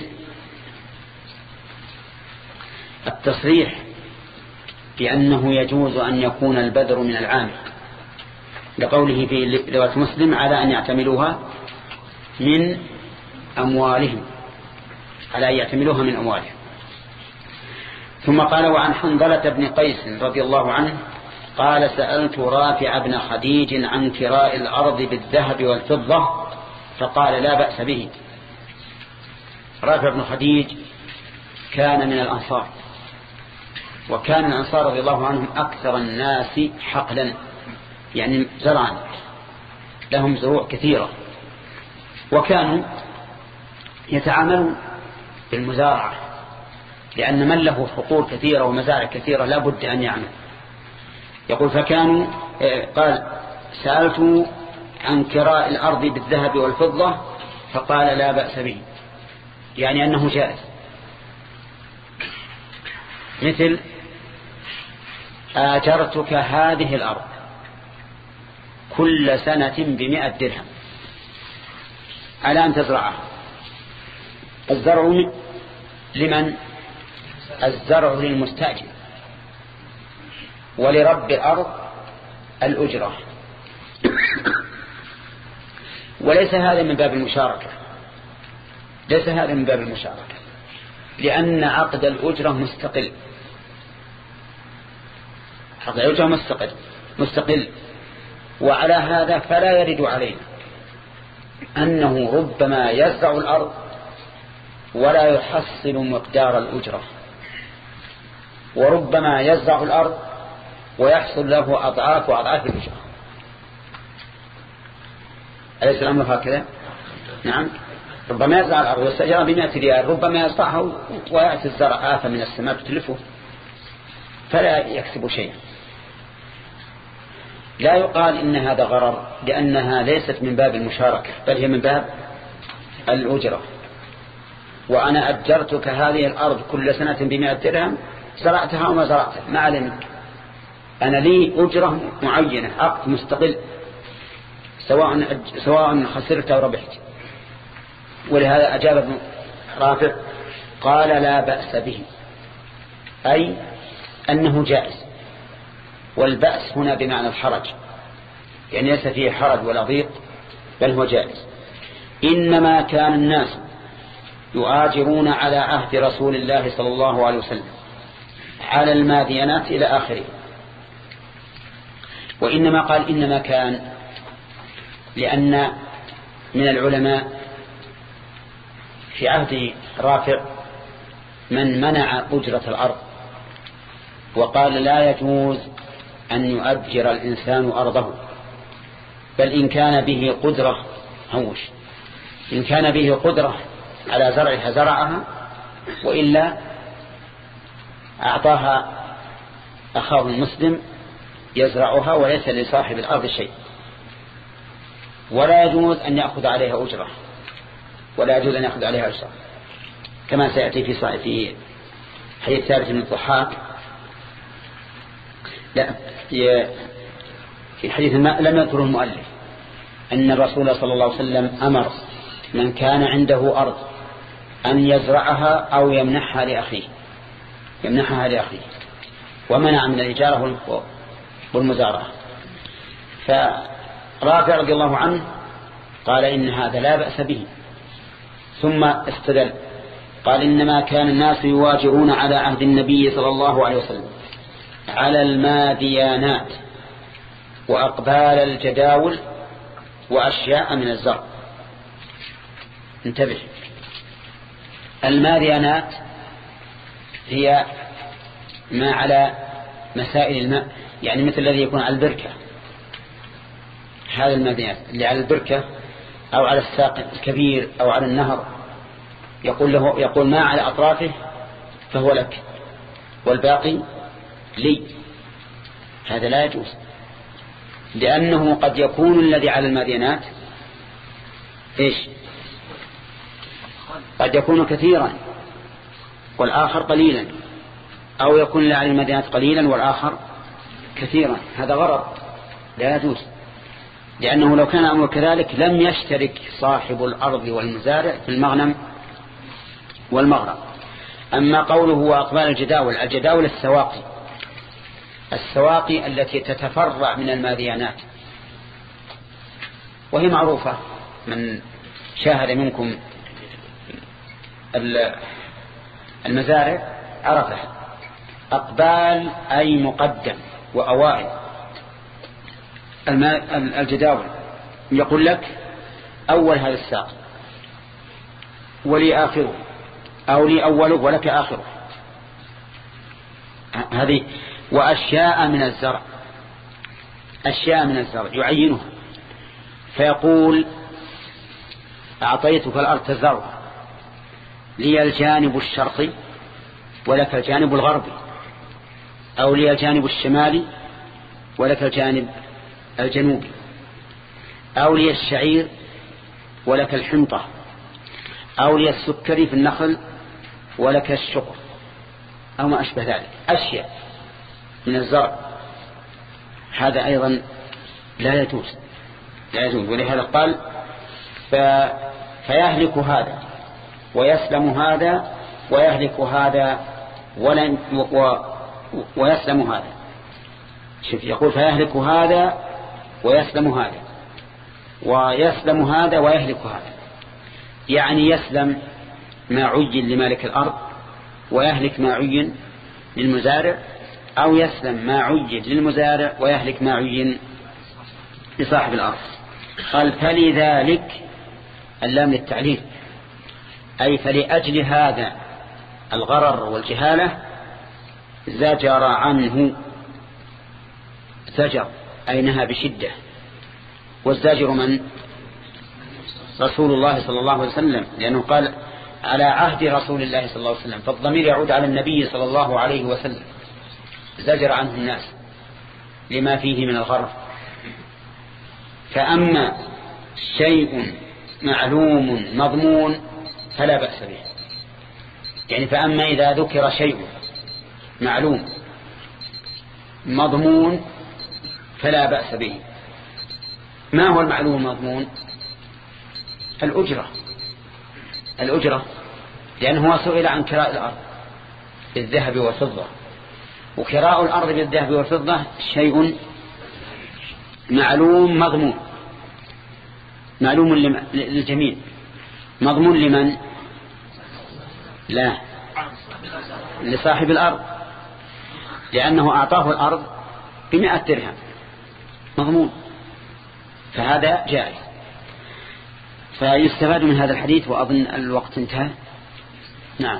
التصريح بأنه يجوز أن يكون البذر من العام، لقوله في رواية مسلم على أن يعتملوها من أموالهم، على أن يعتملوها من أموالهم. ثم قال وعن حنظلة بن قيس رضي الله عنه قال سألت رافع بن خديج عن كراء الأرض بالذهب والفضة فقال لا بأس به. رافع بن خديج كان من الأنصار، وكان الأنصار رضي الله عنهم أكثر الناس حقلا، يعني زرعا، لهم زروع كثيرة، وكانوا يتعاملون بالمزارعة، لأن من له حقول كثيرة ومزارع كثيرة لا بد أن يعمل. يقول فكانوا قال سألت عن كراء الأرض بالذهب والفضة فقال لا بأس به، يعني أنه جائز. مثل آجرتك هذه الأرض كل سنة بمئة درهم على أن تزرعها. الزرع لمن؟ الزرع للمستأجر، ولرب الأرض الأجرة. وليس هذا من باب المشاركة، ليس هذا من باب المشاركة، لأن عقد الأجرة مستقل، عقد الأجرة مستقل مستقل وعلى هذا فلا يرد علينا أنه ربما يزرع الأرض ولا يحصل مقدار الأجرة، وربما يزرع الأرض ويحصل له أضعاف وأضعاف الأجرة. أليس الأمر هكذا؟ نعم. ربما يزرع الأرض واستأجر بمئة ريال، ربما يزرعها ويأتي الزرع آفة من السماء تتلفه فلا يكسب شيئا. لا يقال إن هذا غرر، لأنها ليست من باب المشاركة، بل هي من باب الأجرة. وأنا أجرتك هذه الأرض كل سنة بمئة درهم، زرعتها وما زرعتها ما علمك، أنا لي أجرة معينة، عقد مستقل، سواء سواء خسرت أو ربحت. ولهذا أجاب ابن رافع قال لا بأس به، أي أنه جائز. والبأس هنا بمعنى الحرج، يعني ليس فيه حرج ولا ضيق، بل هو جائز. إنما كان الناس يؤاجرون على عهد رسول الله صلى الله عليه وسلم على المادينات إلى آخره. وإنما قال إنما كان لأن من العلماء في عهد رافع من منع أجرة الأرض وقال لا يجوز أن يؤجر الإنسان أرضه، بل إن كان به قدرة هوش، إن كان به قدرة على زرعها زرعها، وإلا أعطاها أخاه المسلم يزرعها وليس لصاحب الأرض شيء. ولا يجوز أن يأخذ عليها أجرة، ولا يجوز أن يأخذ عليها أجرة، كما سيأتي في في حديث ثابت بن الضحاك. لا في حديث لم يذكره المؤلف أن الرسول صلى الله عليه وسلم أمر من كان عنده أرض أن يزرعها أو يمنحها لأخيه يمنحها لأخيه ومنع من الإجارة والمزارعة. فرافع رضي الله عنه قال إن هذا لا بأس به، ثم استدل قال إنما كان الناس يواجرون على عهد النبي صلى الله عليه وسلم على الماديانات وأقبال الجداول وأشياء من الزرع. انتبه، الماديانات هي ما على مسائل الماء، يعني مثل الذي يكون على البركة، هذا الماديانات اللي على البركة أو على الساق الكبير أو على النهر، يقول له يقول ما على أطرافه فهو لك والباقي لي. هذا لا يجوز، لأنه قد يكون الذي على المادينات إيش؟ قد يكون كثيرا والآخر قليلا، أو يكون الذي على المادينات قليلا والآخر كثيرا. هذا غرر لا يجوز، لأنه لو كان أمر كذلك لم يشترك صاحب الأرض والمزارع في المغنم والمغرب. أما قوله وأقبال الجداول، الجداول السواقي السواقي التي تتفرع من الماديانات، وهي معروفة، من شاهد منكم المزارع عرفها. أقبال أي مقدم، وأوائل. الجداول يقول لك أول هذا الساق ولي آخره، أو لي أوله ولك آخره، هذه. وأشياء من الزرع، أشياء من الزرع يعينها، فيقول أعطيتك الأرض تزرعها، لي الجانب الشرقي ولك الجانب الغربي، أو لي الجانب الشمالي ولك الجانب الجنوبي، أو لي الشعير ولك الحنطة، أو لي السكري في النخل ولك الشقر، أو ما أشبه ذلك. أشياء من الزرع هذا أيضا لا يجوز لا يجوز ولهذا قال فيهلك هذا ويسلم هذا ويهلك هذا ولن و ويسلم هذا. شوف، يقول فيهلك هذا ويسلم هذا ويسلم هذا ويهلك هذا، يعني يسلم ما عين لمالك الأرض ويهلك ما عين للمزارع، أو يسلم ما عين للمزارع ويهلك ما عين لصاحب الأرض. قال فلذلك، اللام للتعليل، أي فلأجل هذا الغرر والجهالة زجر عنه. زجر أي نهى بشدة، والزاجر من رسول الله صلى الله عليه وسلم، لأنه قال على عهد رسول الله صلى الله عليه وسلم، فالضمير يعود على النبي صلى الله عليه وسلم، زجر عنه الناس لما فيه من الغرض. فأما شيء معلوم مضمون فلا بأس به، يعني فأما إذا ذكر شيء معلوم مضمون فلا بأس به. ما هو المعلوم المضمون؟ الأجرة، الأجرة، لأنه سئل عن كراء الأرض بالذهب والفضة، وكراء الأرض بالذهب والفضة شيء معلوم مضمون، معلوم للجميع، مضمون لمن؟ لا، لصاحب الأرض، لأنه أعطاه الأرض بمئة درهم، مضمون، فهذا جائز. فيستفاد من هذا الحديث، وأظن الوقت انتهى. نعم.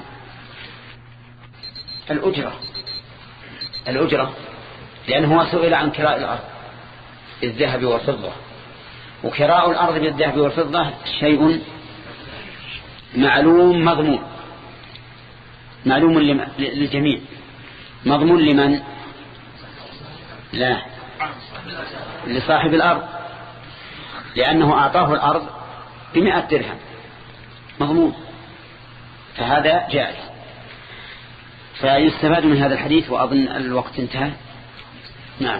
الأجرة، الأجرة، لأنه سئل عن كراء الأرض بالذهب والفضة، وكراء الأرض بالذهب والفضة شيء معلوم مضمون، معلوم للجميع، مضمون لمن؟ لا، لصاحب الأرض، لأنه أعطاه الأرض بمئة درهم، مضمون، فهذا جائز. فيستفاد من هذا الحديث، وأظن الوقت انتهى. نعم.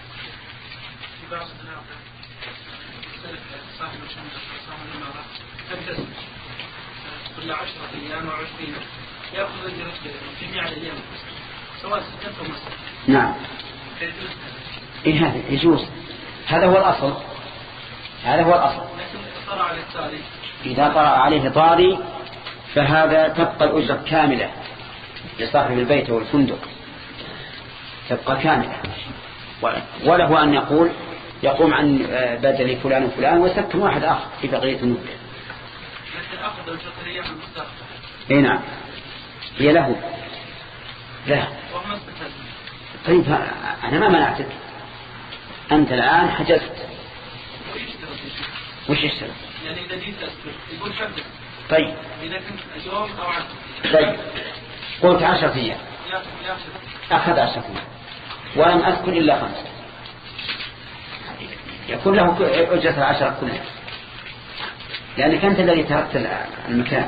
كل عشرة أيام أو عشرين يأخذ أجرة جميع الأيام سواء ستة أو مسجد. نعم. إيه هذا يجوز، هذا هو الأصل، هذا هو الأصل. طرأ على التالي، إذا طرأ عليه طاري فهذا تبقى الأجرة كاملة لصاحب البيت والفندق، تبقى كاملة، وله أن يقول يقوم عن بدل فلان وفلان ويسكن واحد آخر في بقية المدة. لكن أخذ أجرة الأيام المستقبل. إيه نعم، هي له، لا. طيب أنا ما منعتك، أنت الآن حجزت. وش يشترط؟ يعني إذا جيت أسكت يقول شبك. طيب. إذا كنت يوم أو عشرة. طيب. قلت عشرة أيام. أخذ عشرة أيام. ولم أسكن إلا خمسة. يكون له أجرة العشرة كلها. لأنك أنت الذي تركت المكان.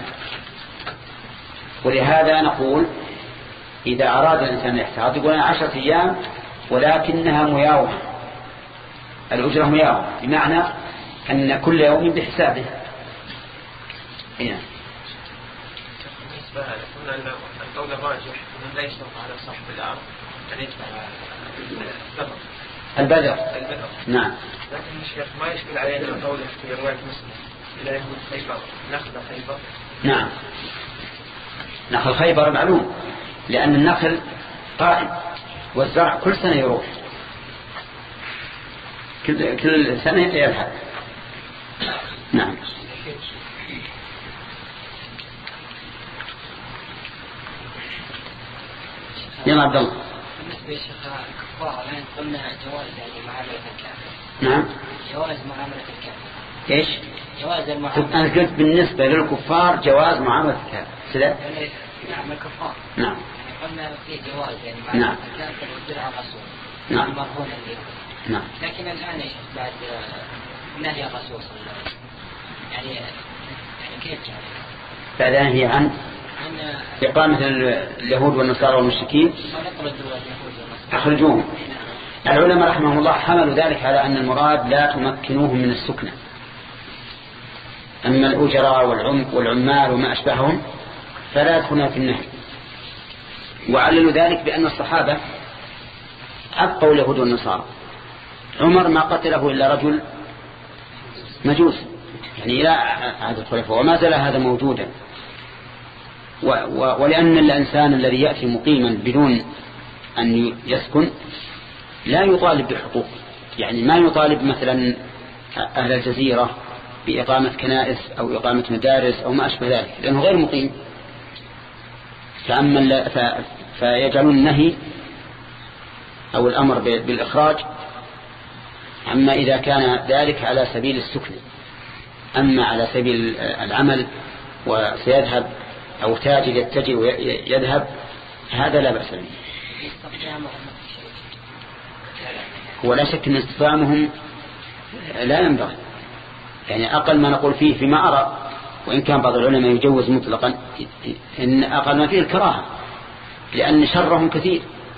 ولهذا نقول إذا أراد الإنسان الاحتياط يقول أنا عشرة أيام ولكنها مياومة، الأجرة مياومة، بمعنى أن كل يوم بحسابه. هنا بالنسبة لنا قلنا القول الراجح أنه لا يشترط على صاحب الأرض أن يدفع البذر. البذر. البذر. نعم. لكن الشيخ ما يشكل علينا قوله في رواية مسلم إلى يهود خيبر نخل خيبر. نعم. نخل خيبر معلوم، لأن النخل قائم والزرع كل سنة يروح، كل كل سنة يلحق. نعم. يلا عبد الله. بالنسبة للشيخ الكفار الآن قلنا جواز يعني معاملة الكافر. نعم. جواز معاملة الكافر. إيش؟ جواز المعاملة. أنا قلت بالنسبة للكفار جواز معاملة الكافر. كذا. نعم الكفار. نعم. قلنا في جواز يعني معاملة نعم. الكافر والدرع الرسول. نعم. المرهون اليوم. نعم. لكن الآن بعد نهي الرسول صلى الله عليه وسلم يعني يعني كيف يعني؟ بعد نهي عن إقامة اليهود والنصارى والمشركين أخرجوهم. العلماء رحمهم الله حملوا ذلك على أن المراد لا تمكنوهم من السكنة، أما الأجراء والعمال وما أشبههم فلا يدخلون في النهي، وعللوا ذلك بأن الصحابة أبقوا اليهود والنصارى. عمر ما قتله إلا رجل مجوس يعني إلى عهد الخلفاء، وما زال هذا موجودا. و و ولأن الإنسان الذي يأتي مقيما بدون أن يسكن لا يطالب بحقوق، يعني ما يطالب مثلا أهل الجزيرة بإقامة كنائس أو إقامة مدارس أو ما أشبه ذلك، لأنه غير مقيم. فأما فيجعلون النهي أو الأمر بالإخراج عما إذا كان ذلك على سبيل السكن. أما على سبيل العمل وسيذهب أو تاجر يتجر ويذهب هذا لا بأس به. هو لا شك أن استفهامهم لا ينبغي، يعني أقل ما نقول فيه فيما أرى، وإن كان بعض العلماء يجوز مطلقا، إن أقل ما فيه الكراهة، لأن شرهم كثير.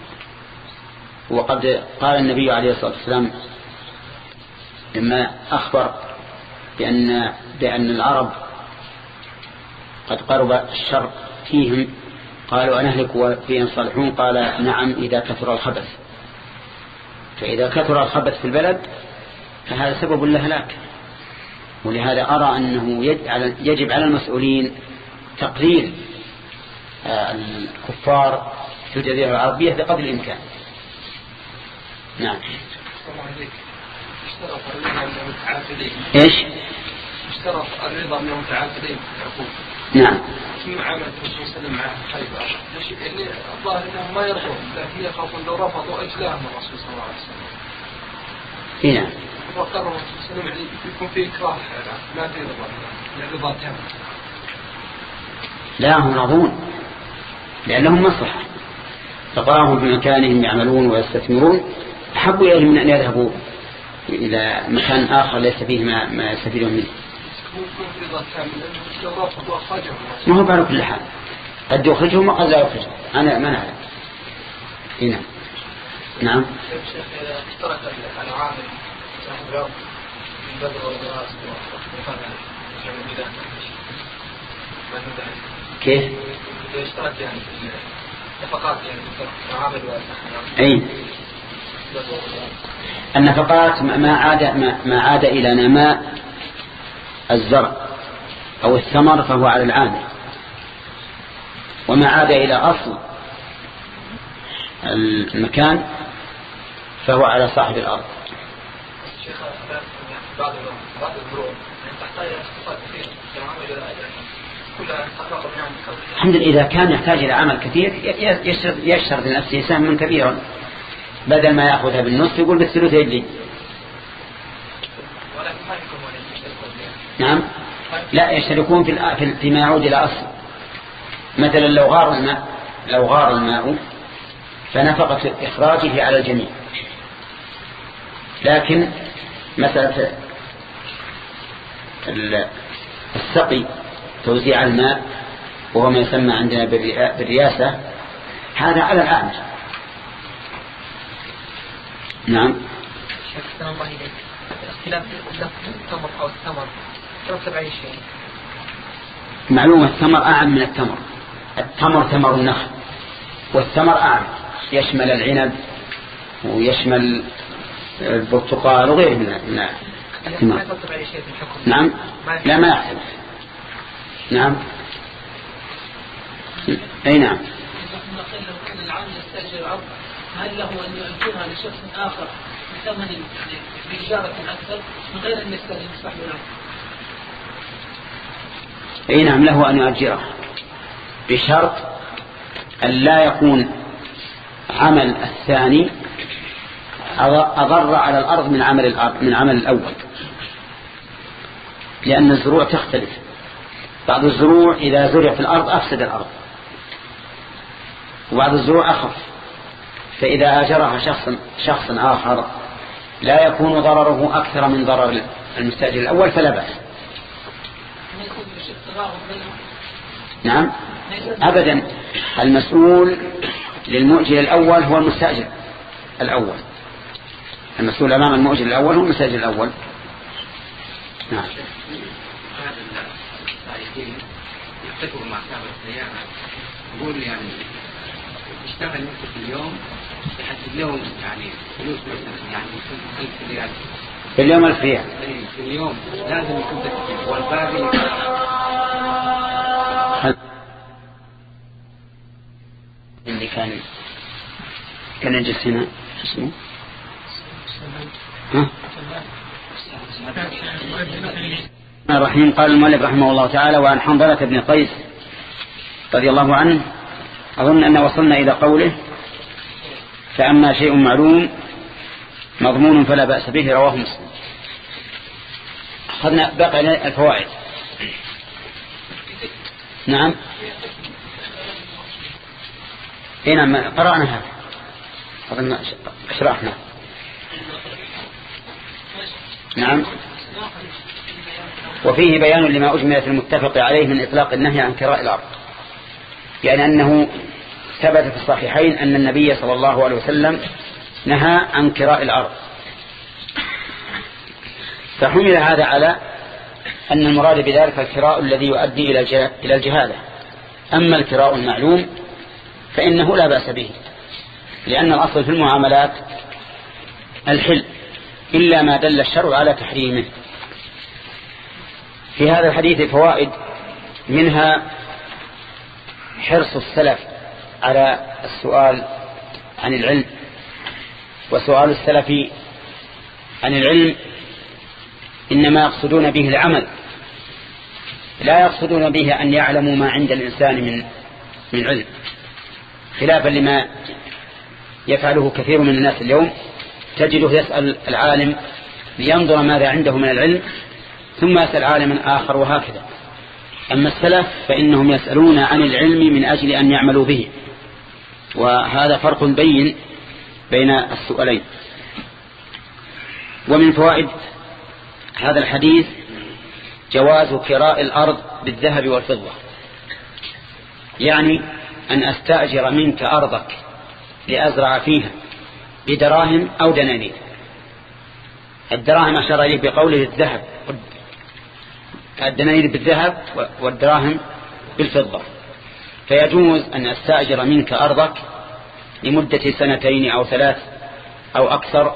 وقد قال النبي عليه الصلاة والسلام لما أخبر بأن, بأن العرب قد قرب الشر فيهم قالوا أنهلك وفيهم صالحون، قال نعم إذا كثر الخبث. فإذا كثر الخبث في البلد فهذا سبب للهلاك. ولهذا أرى أنه يجب على المسؤولين تقليل الكفار في الجزيرة العربية بقدر الإمكان. نعم. ايش؟ اشترط الرضا من المتعاقدين. نعم. في معاملة الرسول صلى الله عليه وسلم مع خيبر، يعني الظاهر انهم ما يرضون، لكن يخافون لو رفضوا اجلاهم الرسول صلى الله عليه وسلم. نعم. وقرر الرسول صلى الله عليه وسلم يكون فيه إكراه، ما في رضا، الرضا تام. لا هم راضون لأنهم مصلحة، فقراهم بمكانهم يعملون ويستثمرون، أحبوا إليهم من أن يذهبوا إلى مكان آخر ليس فيه ما, ما يستفيدون منه. ما هو بعد كل حال قد يخرجهم وقد لا يخرجهم، أنا ما نعلم. هنا نعم. اشترك العامل صاحب الأرض من بدر والدراس كيف؟ اشترك يعني في النفقات، يعني العامل والأرض. أي النفقات ما عاد ما عاد إلى نماء الزرع أو الثمر فهو على العامل، وما عاد إلى أصل المكان فهو على صاحب الأرض. شيخ بعض بعض الفروع تحتاج استفادة كثير كعمل كلها تقرب نعم. الحمد لله إذا كان يحتاج إلى عمل كثير يشترط لنفسه سهم كبيرا، بدل ما يأخذها بالنصف يقول بالثلث يجلي. نعم. لا يشتركون في فيما يعود إلى أصل. مثلا لو غار الماء لو غار الماء فنفقة إخراجه على الجميع، لكن مسألة السقي توزيع الماء وهو ما يسمى عندنا بالرياسة هذا على العامل. نعم. شكرا الله إليك. اختلاف التمر أو الثمر ترتب على شيء. معلومة الثمر أعم من التمر. التمر ثمر النخل، والثمر أعم يشمل العنب ويشمل البرتقال وغيره من الثمار. نعم. لا ما يحتمل. نعم. أي نعم. لو كان العامل يستأجر الأرض هل له أن يؤجرها لشخص آخر بثمن بإجارة أكثر من غير أن يستأجر صاحب الأرض؟ أي نعم له أن يؤجرها بشرط أن لا يكون عمل الثاني أضر على الأرض من عمل الأرض من عمل الأول، لأن الزروع تختلف. بعض الزروع إذا زرع في الأرض أفسد الأرض، وبعض الزروع أخف، فإذا آجرها شخص شخص آخر لا يكون ضرره أكثر من ضرر المستأجر الأول فلا بأس. نعم أبدا، المسؤول للمؤجر الأول هو المستأجر الأول، المسؤول أمام المؤجر الأول هو المستأجر الأول. نعم. يحتكوا مع صاحب السيارة يقول يعني اشتغل نفسه في اليوم يحدد لهم يعني فلوس مثلا يعني ألف ريال في اليوم ألف ريال في اليوم لازم يكون تكتب والباقي اللي كان كان يجلس هنا اسمه ها الرحيم. قال المؤلف رحمه الله تعالى: وعن حنظلة بن قيس رضي الله عنه. أظن أن وصلنا إلى قوله: فأما شيء معلوم مضمون فلا بأس به، رواه مسلم. أخذنا بقى الفوائد. نعم هنا قرأناها أظن أشرحنا. نعم. وفيه بيان لما أجمل في المتفق عليه من إطلاق النهي عن كراء الأرض، يعني أنه ثبت في الصحيحين أن النبي صلى الله عليه وسلم نهى عن كراء الأرض، فحمل هذا على أن المراد بذلك الكراء الذي يؤدي إلى الجهالة. أما الكراء المعلوم فإنه لا بأس به، لأن الأصل في المعاملات الحل إلا ما دل الشرع على تحريمه. في هذا الحديث فوائد، منها حرص السلف على السؤال عن العلم، وسؤال السلف عن العلم إنما يقصدون به العمل، لا يقصدون به أن يعلموا ما عند الإنسان من من علم، خلافا لما يفعله كثير من الناس اليوم، تجده يسأل العالم لينظر ماذا عنده من العلم ثم يسأل عالما آخر وهكذا. أما السلف فإنهم يسألون عن العلم من أجل أن يعملوا به، وهذا فرق بين بين السؤالين. ومن فوائد هذا الحديث جواز كراء الأرض بالذهب والفضة، يعني أن أستأجر منك أرضك لأزرع فيها بدراهم أو دنانير. الدراهم أشار إليه بقوله الذهب، الدنانير بالذهب والدراهم بالفضة. فيجوز أن أستأجر منك أرضك لمدة سنتين أو ثلاث أو أكثر،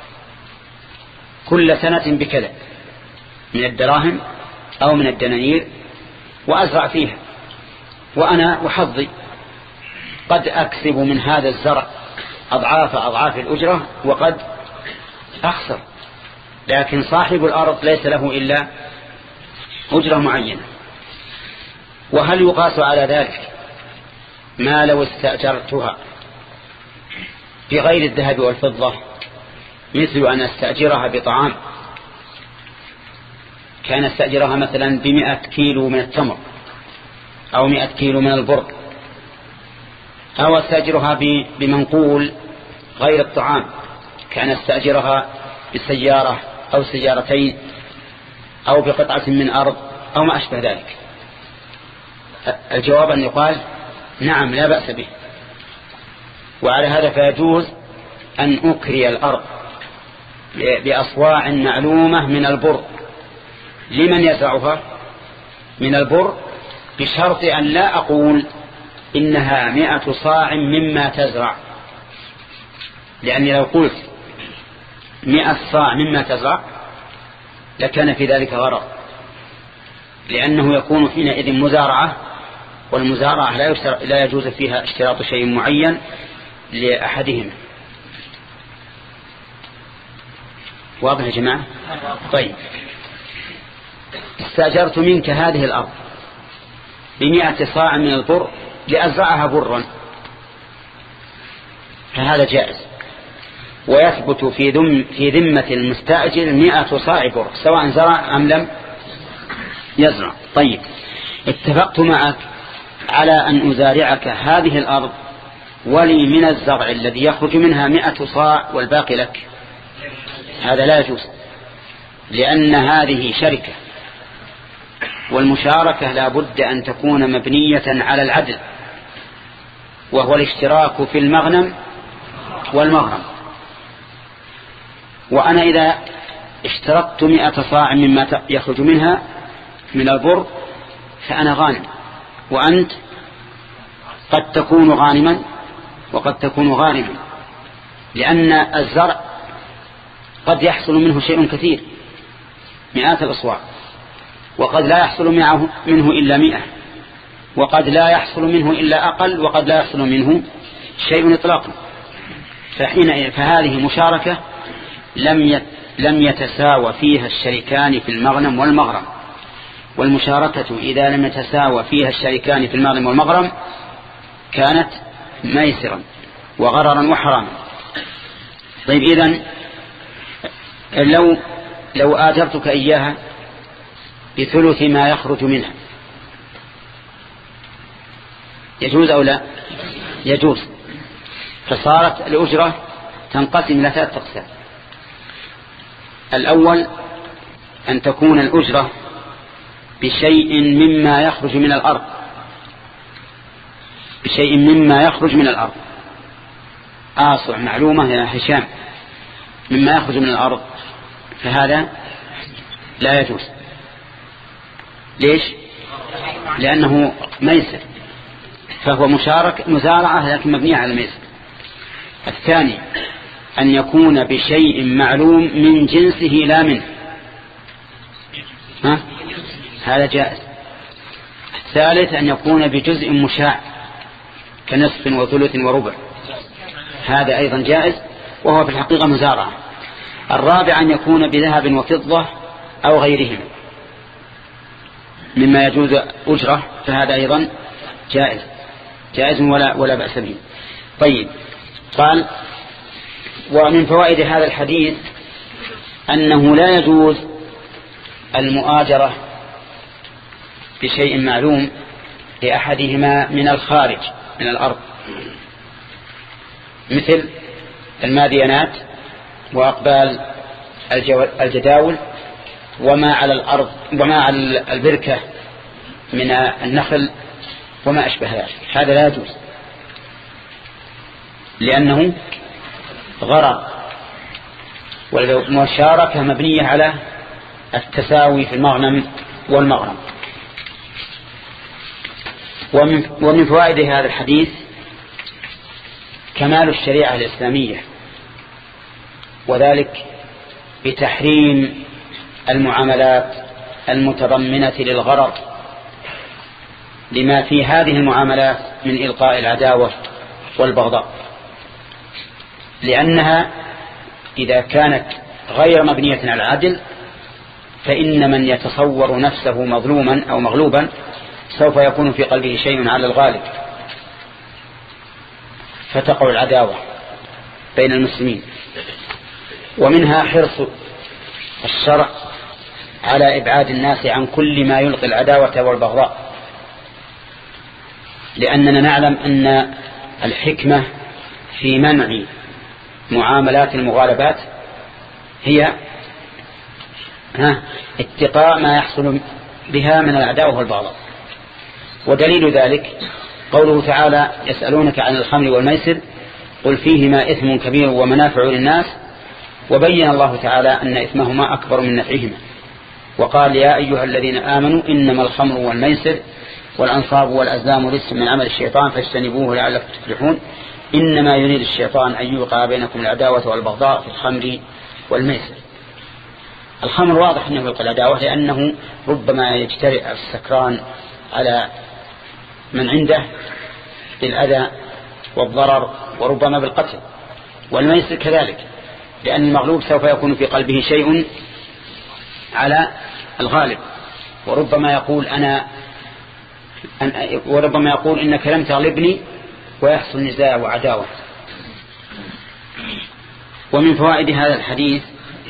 كل سنة بكذا من الدراهم أو من الدنانير، وأزرع فيها، وأنا وحظي قد أكسب من هذا الزرع أضعاف أضعاف الأجرة وقد أخسر، لكن صاحب الأرض ليس له إلا أجرة معينة. وهل يقاس على ذلك ما لو استأجرتها بغير الذهب والفضة، مثل أن استأجرها بطعام، كان استأجرها مثلا بمئة كيلو من التمر أو مئة كيلو من البر، أو استأجرها بمنقول غير الطعام، كان استأجرها بسيارة أو سيارتين أو بقطعة من أرض أو ما أشبه ذلك. الجواب أن يقال نعم لا بأس به. وعلى هذا فيجوز أن أكري الأرض بأصواع معلومة من البر لمن يزرعها من البر، بشرط أن لا أقول إنها مئة صاع مما تزرع، لأني لو قلت مئة صاع مما تزرع لكان في ذلك غرر، لأنه يكون حينئذ مزارعة، والمزارعة لا, لا يجوز فيها اشتراط شيء معين لأحدهما. واضح يا جماعة؟ طيب، استأجرت منك هذه الأرض بمئة صاع من البر لأزرعها برا، فهذا جائز، ويثبت في ذم في ذمة المستأجر مئة صاع بر سواء زرع أم لم يزرع. طيب، اتفقت معك على أن أزارعك هذه الأرض ولي من الزرع الذي يخرج منها مئة صاع والباقي لك، هذا لا يجوز، لأن هذه شركة، والمشاركة لا بد أن تكون مبنية على العدل، وهو الاشتراك في المغنم والمغرم. وأنا إذا اشتركت مئة صاع مما يخرج منها من البر فأنا غانم، وأنت قد تكون غانما وقد تكون غارما، لأن الزرع قد يحصل منه شيء كثير مئات الأصواع، وقد لا يحصل منه إلا مئة، وقد لا يحصل منه إلا أقل، وقد لا يحصل منه شيء إطلاقا. فحين فهذه مشاركة لم لم يتساوى فيها الشريكان في المغنم والمغرم، والمشاركة إذا لم يتساوى فيها الشريكان في المغنم والمغرم كانت ميسرا وغررا وحراما. طيب، إذن لو لو آجرتك إياها بثلث ما يخرج منها يجوز أو لا؟ يجوز. فصارت الأجرة تنقسم إلى ثلاث أقسام. الأول أن تكون الأجرة بشيء مما يخرج من الأرض بشيء مما يخرج من الأرض آصع معلومة يا هشام مما يخرج من الأرض، فهذا لا يجوز. ليش؟ لأنه ميسر، فهو مشارك مزارعة لكن مبنية على الميسر. الثاني أن يكون بشيء معلوم من جنسه لا منه، ها؟ هذا جائز. الثالث أن يكون بجزء مشاع كنصف وثلث وربع، هذا أيضا جائز وهو في الحقيقة مزارعة. الرابع أن يكون بذهب وفضة أو غيرهما مما يجوز أجرة، فهذا أيضا جائز جائز ولا, ولا بأس به. طيب، قال ومن فوائد هذا الحديث أنه لا يجوز المؤاجرة بشيء معلوم لأحدهما من الخارج من الأرض، مثل المادينات وأقبال الجداول وما على الأرض وما على البركة من النخل وما أشبه ذلك، هذا لا يجوز لأنه غرر، والمشاركة مبنية على التساوي في المغنم والمغرم. ومن, ومن فوائد هذا الحديث كمال الشريعة الإسلامية، وذلك بتحريم المعاملات المتضمنة للغرر لما في هذه المعاملات من إلقاء العداوة والبغضاء، لأنها إذا كانت غير مبنية على العدل فإن من يتصور نفسه مظلوما أو مغلوبا سوف يكون في قلبه شيء على الغالب، فتقع العداوة بين المسلمين. ومنها حرص الشرع على إبعاد الناس عن كل ما يلقي العداوة والبغضاء، لأننا نعلم أن الحكمة في منع معاملات المغالبات هي ها اتقاء ما يحصل بها من العداوة والبغضاء. ودليل ذلك قوله تعالى يسألونك عن الخمر والميسر قل فيهما إثم كبير ومنافع للناس، وبين الله تعالى أن إثمهما أكبر من نفعهما، وقال يا أيها الذين آمنوا إنما الخمر والميسر والأنصاب والأزلام رجس من عمل الشيطان فاجتنبوه لعلكم تفلحون إنما يريد الشيطان أن يوقع بينكم العداوة والبغضاء في الخمر والميسر. الخمر واضح أنه يلقى العداوة لأنه ربما يجترئ السكران على من عنده بالأذى والضرر وربما بالقتل، والميسر كذلك لأن المغلوب سوف يكون في قلبه شيء على الغالب، وربما يقول أنا وربما يقول إنك لم تغلبني ويحصل نزاع وعداوة. ومن فوائد هذا الحديث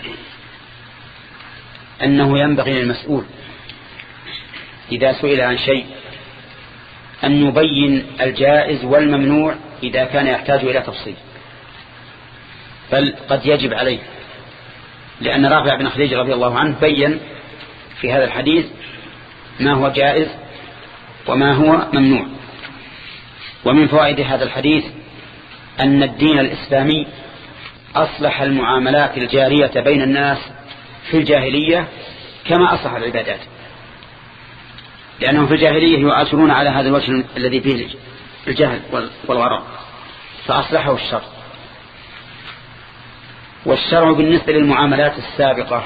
أنه ينبغي للمسؤول إذا سئل عن شيء أن يبين الجائز والممنوع إذا كان يحتاج إلى تفصيل، بل قد يجب عليه، لأن رافع بن خديج رضي الله عنه بين في هذا الحديث ما هو جائز وما هو ممنوع. ومن فوائد هذا الحديث أن الدين الإسلامي أصلح المعاملات الجارية بين الناس في الجاهلية كما أصلح العبادات، لأنهم في الجاهلية يعاشرون على هذا الوجه الذي فيه الجهل والغرر، فأصلحه الشرع. والشرع بالنسبة للمعاملات السابقة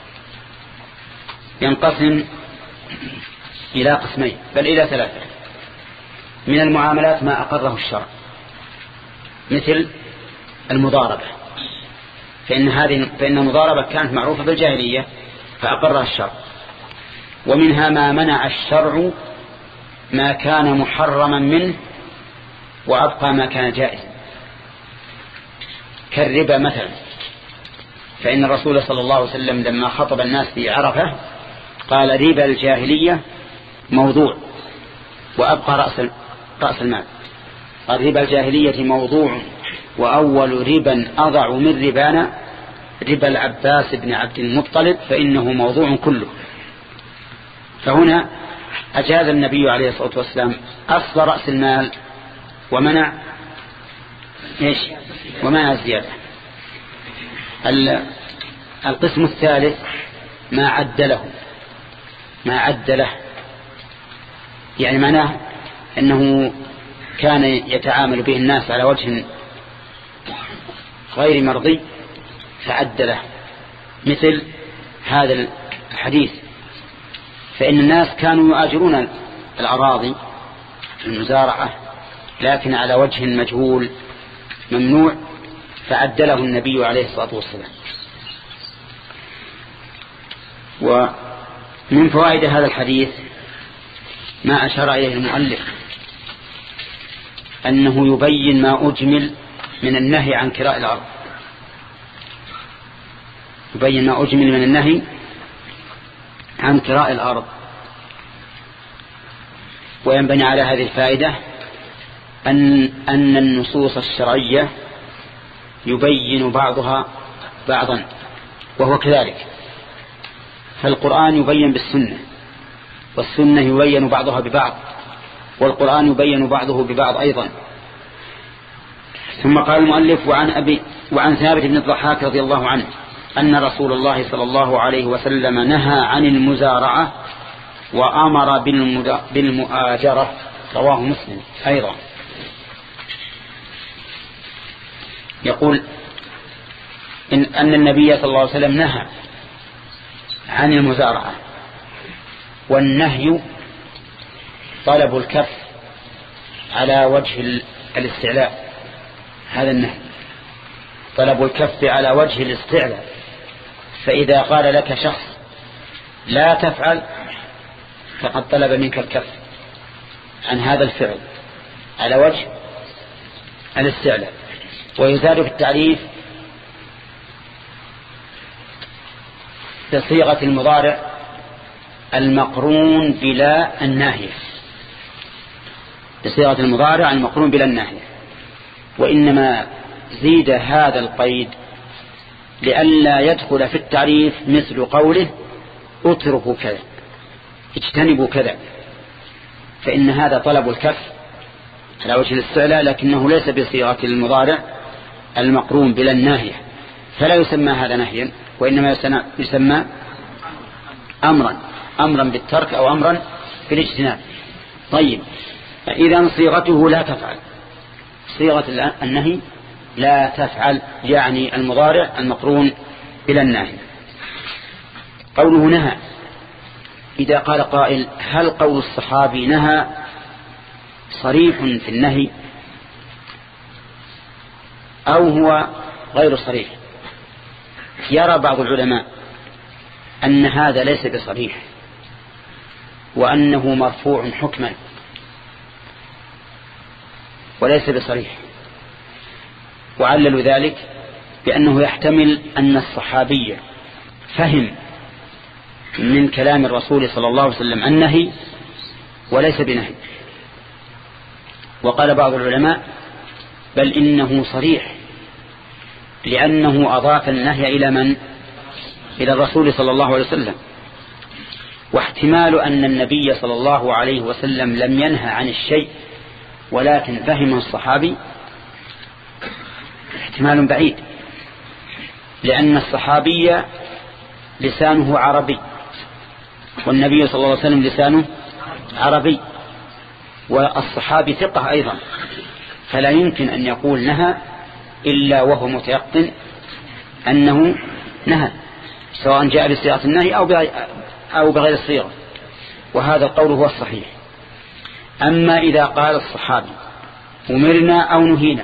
ينقسم إلى قسمين بل إلى ثلاثة. من المعاملات ما أقره الشرع مثل المضاربة، فإن هذه فإن المضاربة كانت معروفة بالجاهلية فأقرها الشرع. ومنها ما منع الشرع ما كان محرما منه وأبقى ما كان جائزا، كالربا مثلا، فإن الرسول صلى الله عليه وسلم لما خطب الناس في عرفة قال ربا الجاهلية موضوع وأبقى رأس رأس المال. قال ربا الجاهلية موضوع وأول ربا أضع من ربانا ربا العباس بن عبد المطلب فإنه موضوع كله. فهنا أجاز النبي عليه الصلاة والسلام أصل رأس المال ومنع إيش ومنع الزيادة. القسم الثالث ما عد له ما عد له يعني معناه أنه كان يتعامل به الناس على وجه غير مرضي فعد له، مثل هذا الحديث. فإن الناس كانوا يؤاجرون الأراضي المزارعة لكن على وجه مجهول ممنوع فعدله النبي عليه الصلاة والسلام. ومن فوائد هذا الحديث ما أشار إليه المؤلف أنه يبين ما أجمل من النهي عن كراء الأرض، يبين ما أجمل من النهي عن كراء الأرض. وينبني على هذه الفائدة أن, أن النصوص الشرعية يبين بعضها بعضا وهو كذلك، فالقرآن يبين بالسنة والسنة يبين بعضها ببعض والقرآن يبين بعضه ببعض أيضا. ثم قال المؤلف وعن, أبي وعن ثابت بن الضحاك رضي الله عنه أن رسول الله صلى الله عليه وسلم نهى عن المزارعة وأمر بالمؤاجرة، رواه مسلم أيضا. يقول إن أن النبي صلى الله عليه وسلم نهى عن المزارعة، والنهي طلب الكف على وجه الاستعلاء، هذا النهي طلب الكف على وجه الاستعلاء. فإذا قال لك شخص لا تفعل فقد طلب منك الكف عن هذا الفعل على وجه الاستعلاء. ويزاد في التعريف بصيغة المضارع المقرون بلا الناهية، بصيغة المضارع المقرون بلا الناهية. وإنما زيد هذا القيد لئلا يدخل في التعريف مثل قوله اتركوا كذا اجتنبوا كذا، فإن هذا طلب الكف على وجه الاستعلاء لكنه ليس بصيغة المضارع المقرون بلا الناهية، فلا يسمى هذا نهيا وإنما يسمى أمرا أمرا بالترك أو أمرا بالاجتناب. طيب إذا صيغته لا تفعل، صيغة النهي لا تفعل يعني المضارع المقرون بلا الناهية. قوله نهى، إذا قال قائل هل قول الصحابي نهى صريح في النهي أو هو غير صريح؟ يرى بعض العلماء أن هذا ليس بصريح وأنه مرفوع حكما وليس بصريح، وعللوا ذلك بأنه يحتمل أن الصحابي فهم من كلام الرسول صلى الله عليه وسلم النهي وليس بنهي. وقال بعض العلماء بل إنه صريح لأنه أضاف النهي إلى من؟ إلى الرسول صلى الله عليه وسلم. واحتمال أن النبي صلى الله عليه وسلم لم ينهى عن الشيء ولكن فهمه الصحابي احتمال بعيد، لأن الصحابي لسانه عربي والنبي صلى الله عليه وسلم لسانه عربي، والصحابي ثقة أيضا، فلا يمكن أن يقول نهى إلا وهو متيقن أنه نهى، سواء جاء بصيغة النهي أو بغير الصيغة، وهذا القول هو الصحيح. أما إذا قال الصحابي أمرنا أو نهينا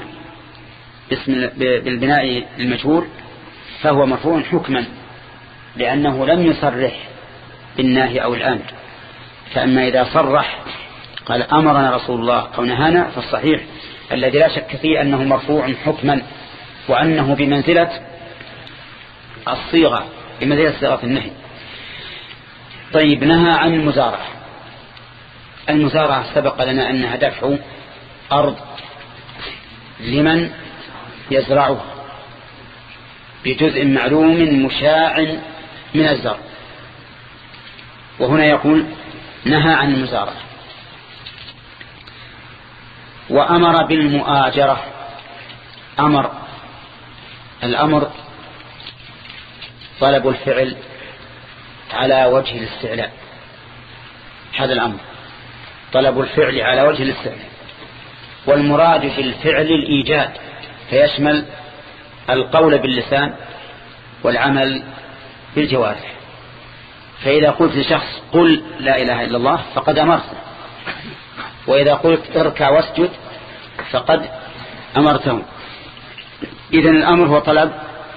بالبناء المجهول فهو مرفوع حكما لأنه لم يصرح بالنهي أو الآمر. فأما إذا صرح قال أمرنا رسول الله أو نهانا فالصحيح الذي لا شك فيه أنه مرفوع حكما وأنه بمنزلة الصيغة، بمنزلة صيغة النهي. طيب، نهى عن المزارعة. المزارعة سبق لنا أنها دفع أرض لمن يزرعه بجزء معلوم مشاع من الزرع، وهنا يقول نهى عن المزارعة. وأمر بالمؤاجرة. أمر، الأمر طلب الفعل على وجه الاستعلاء، هذا الأمر طلب الفعل على وجه الاستعلاء. والمراد بالفعل الإيجاد، فيشمل القول باللسان والعمل بالجوارح. فإذا قلت لشخص قل لا إله إلا الله فقد أمرته، وإذا قلت اركع واسجد فقد أمرته. إذن الأمر هو طلب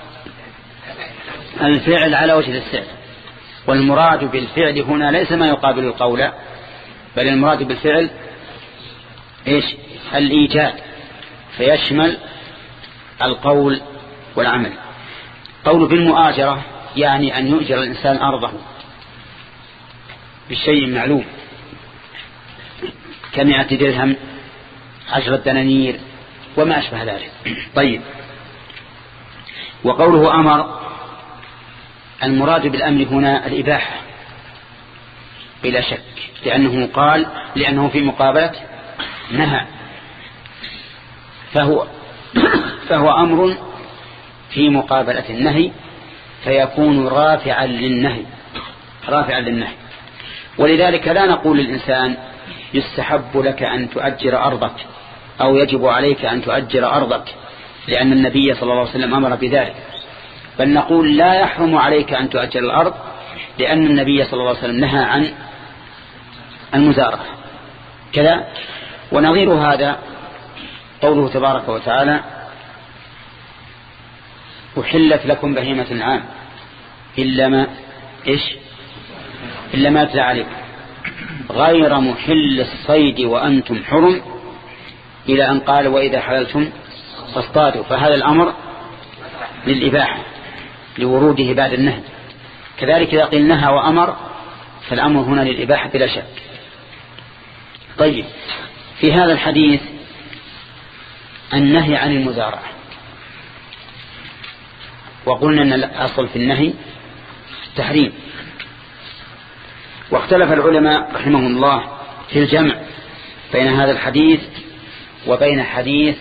الفعل على وجه الاستعلاء. والمراد بالفعل هنا ليس ما يقابل القول، بل المراد بالفعل إيش؟ الإيجاد، فيشمل القول والعمل. قول بالمؤاجرة يعني أن يؤجر الإنسان أرضه بالشيء معلوم كمئة درهم، عشرة دنانير، وما أشبه ذلك. طيب، وقوله أمر، المراد بالأمر هنا الإباحة بلا شك، لأنه قال لأنه في مقابلة نهى، فهو فهو أمر في مقابلة النهي، فيكون رافعا للنهي رافعا للنهي. ولذلك لا نقول للإنسان يستحب لك أن تؤجر أرضك أو يجب عليك أن تؤجر أرضك، لأن النبي صلى الله عليه وسلم أمر بذلك، بل نقول لا يحرم عليك أن تؤجر الأرض، لأن النبي صلى الله عليه وسلم نهى عن المزارعة كذا. ونظير هذا قوله تبارك وتعالى أحلت لكم بهيمة الأنعام إلا ما إيش إلا ما يتلى عليكم غير محل الصيد وأنتم حرم، إلى أن قال وإذا حللتم فاصطادوا. فهذا الأمر للإباحة لوروده بعد النهي. كذلك إذا قيل نهى وأمر فالأمر هنا للإباحة بلا شك. طيب، في هذا الحديث النهي عن المزارعة، وقلنا أن الأصل في النهي التحريم. واختلف العلماء رحمهم الله في الجمع بين هذا الحديث وبين حديث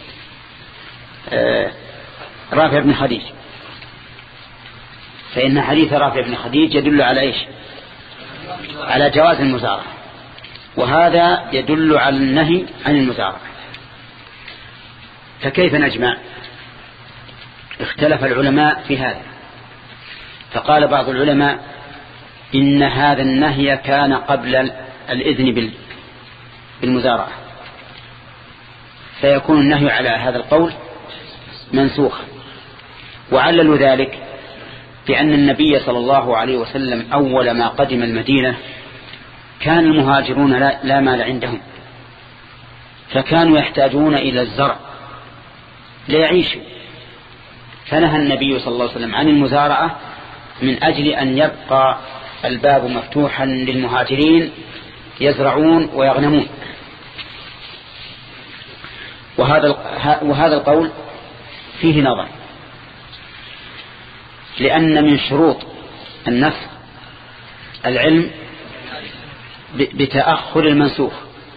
رافع بن خديج، فإن حديث رافع بن خديج يدل على إيش؟ على جواز المزارعة، وهذا يدل على النهي عن المزارعة. فكيف نجمع؟ اختلف العلماء في هذا، فقال بعض العلماء إن هذا النهي كان قبل الإذن بالمزارعة، فيكون النهي على هذا القول منسوخا. وعللوا ذلك بأن النبي صلى الله عليه وسلم أول ما قدم المدينة كان المهاجرون لا, لا مال عندهم، فكانوا يحتاجون إلى الزرع ليعيشوا، فنهى النبي صلى الله عليه وسلم عن المزارعة من أجل أن يبقى الباب مفتوحا للمهاجرين يزرعون ويغنمون. وهذا وهذا القول فيه نظر، لأن من شروط النسخ العلم بتأخر المنسوخ.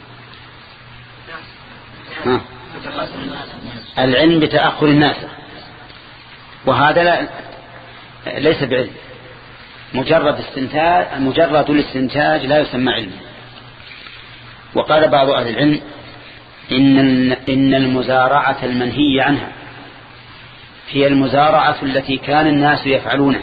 ها. العلم بتأخر الناسخ، وهذا لا ليس بعلم، مجرد استنتاج مجرد الاستنتاج لا يسمى علم. وقال بعض أهل العلم إن إن المزارعة المنهي عنها هي المزارعة التي كان الناس يفعلونها،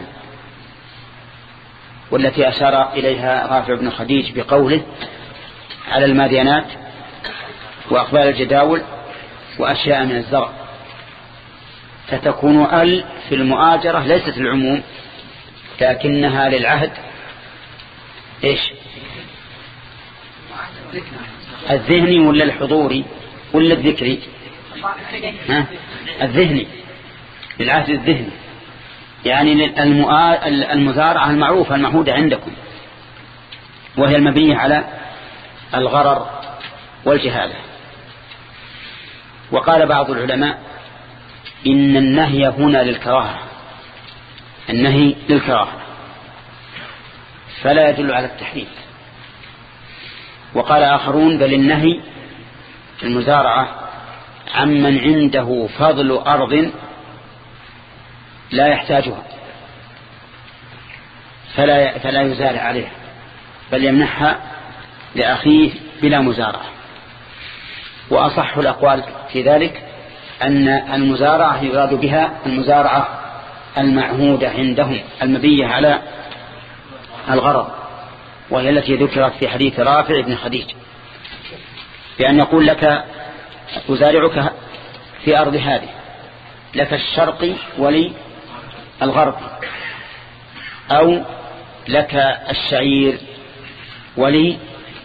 والتي أشار إليها رافع بن خديج بقوله على المادينات وأقبال الجداول وأشياء من الزرع. فتكون ال في المؤاجرة ليست العموم، لكنها للعهد إيش؟ الذهني ولا الحضوري ولا الذكري؟ ها؟ الذهني، للعهد الذهني، يعني المزارعة المعروفة المعهودة عندكم، وهي المبنية على الغرر والجهالة. وقال بعض العلماء إن النهي هنا للكراهة، النهي للكراهة فلا يدل على التحريم. وقال آخرون بل النهي المزارعة عمن عنده فضل أرض لا يحتاجها فلا فلا يزارع عليها، بل يمنحها لأخيه بلا مزارعة. وأصح الأقوال في ذلك أن المزارعة يراد بها المزارعة المعهودة عندهم المبنية على الغرض، وهي التي ذكرت في حديث رافع بن خديج بأن يقول لك أزارعك في أرض هذه، لك الشرق ولي الغرب، أو لك الشعير ولي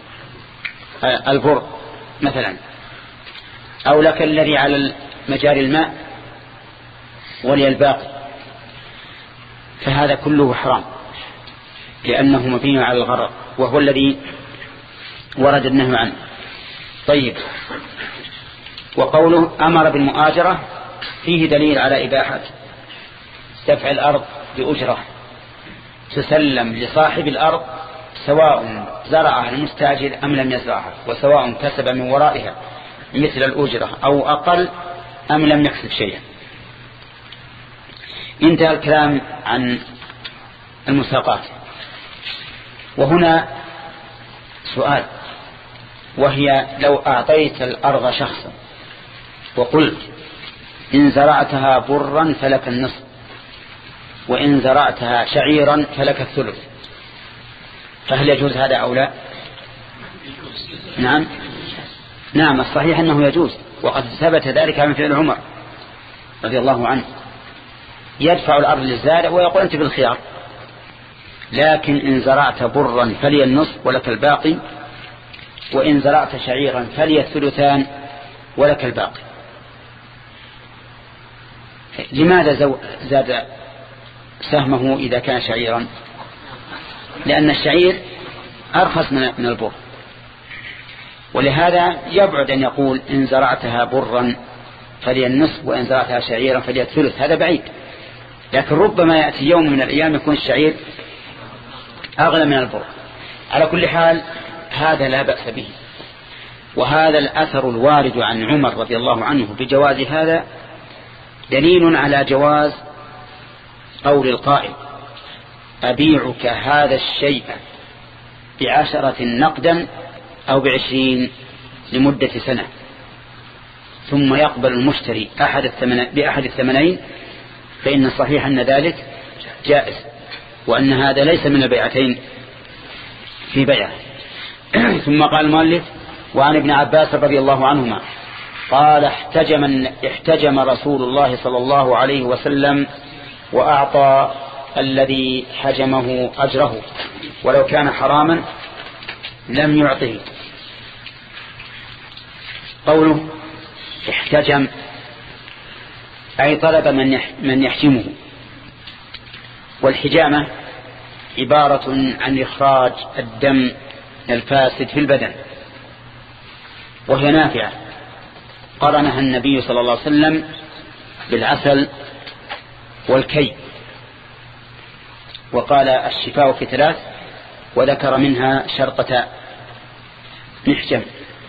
البر مثلا، أو لك الذي على مجاري الماء ولي الباقي. فهذا كله حرام لأنه مبني على الغرر، وهو الذي ورد النهي عنه. طيب، وقوله أمر بالمؤاجرة فيه دليل على إباحة دفع الأرض بأجرة تسلم لصاحب الأرض سواء زرعها المستاجر أم لم يزرعها، وسواء كسب من ورائها مثل الأجرة أو أقل أم لم يكسب شيئا. انتهى الكلام عن المساقات. وهنا سؤال، وهي لو أعطيت الأرض شخصا وقلت إن زرعتها برا فلك النصف، وإن زرعتها شعيرا فلك الثلث، فهل يجوز هذا أو لا؟ نعم نعم الصحيح أنه يجوز، وقد ثبت ذلك من فعل عمر رضي الله عنه، يدفع الأرض للزارع ويقول أنت بالخيار، لكن إن زرعت برا فلي النصف ولك الباقي، وإن زرعت شعيرا فلي الثلثان ولك الباقي. لماذا زاد سهمه إذا كان شعيرا؟ لأن الشعير أرخص من البر، ولهذا يبعد أن يقول إن زرعتها برا فلي النصف وإن زرعتها شعيرا فلي الثلث، هذا بعيد. لكن ربما يأتي يوم من الأيام يكون الشعير أغلى من البر. على كل حال هذا لا بأس به، وهذا الأثر الوارد عن عمر رضي الله عنه بجواز هذا دليل على جواز قول القائل أبيعك هذا الشيء بعشرة نقدا أو بعشرين لمدة سنة، ثم يقبل المشتري أحد الثمن بأحد الثمنين، فإن صحيح أن ذلك جائز، وأن هذا ليس من البيعتين في بيعه. ثم قال المؤلف وعن ابن عباس رضي الله عنهما قال احتجم, احتجم رسول الله صلى الله عليه وسلم وأعطى الذي حجمه أجره ولو كان حراما لم يعطه. قوله احتجم أي طلب من يحجمه، والحجامة عبارة عن إخراج الدم الفاسد في البدن، وهي نافعة قرنها النبي صلى الله عليه وسلم بالعسل والكي، وقال الشفاء في ثلاث، وذكر منها شرطة محجم.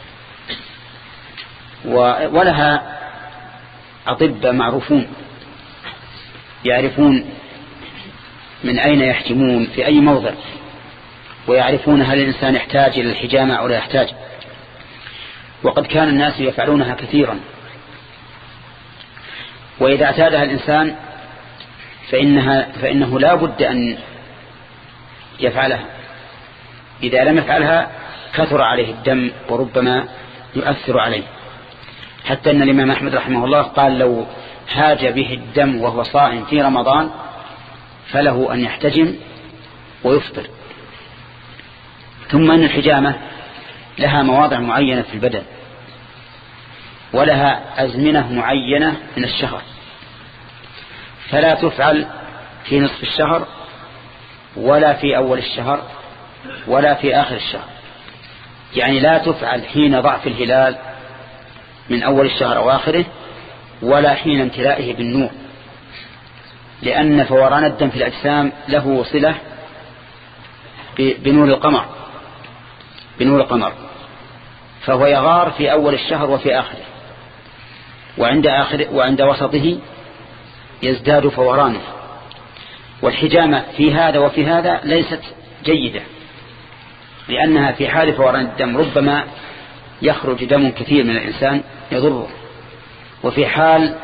ولها أطباء معروفون يعرفون من أين يحجمون في أي موضع، ويعرفون هل الإنسان يحتاج إلى الحجامة أو لا يحتاج. وقد كان الناس يفعلونها كثيرا، وإذا اعتادها الإنسان فإنها فإنه لا بد أن يفعلها، إذا لم يفعلها كثر عليه الدم وربما يؤثر عليه، حتى أن الإمام أحمد رحمه الله قال لو هاج به الدم وهو صائم في رمضان فله أن يحتجم ويفطر. ثم أن الحجامة لها مواضع معينة في البدن، ولها أزمنة معينة من الشهر، فلا تفعل في نصف الشهر ولا في أول الشهر ولا في آخر الشهر، يعني لا تفعل حين ضعف الهلال من أول الشهر أو آخره، ولا حين امتلائه بالنور، لأن فوران الدم في الأجسام له صلة بنور القمر بنور القمر فهو يغار في أول الشهر وفي آخره، وعند آخر وعند وسطه يزداد فورانه. والحجامة في هذا وفي هذا ليست جيدة، لأنها في حال فوران الدم ربما يخرج دم كثير من الإنسان يضره، وفي حال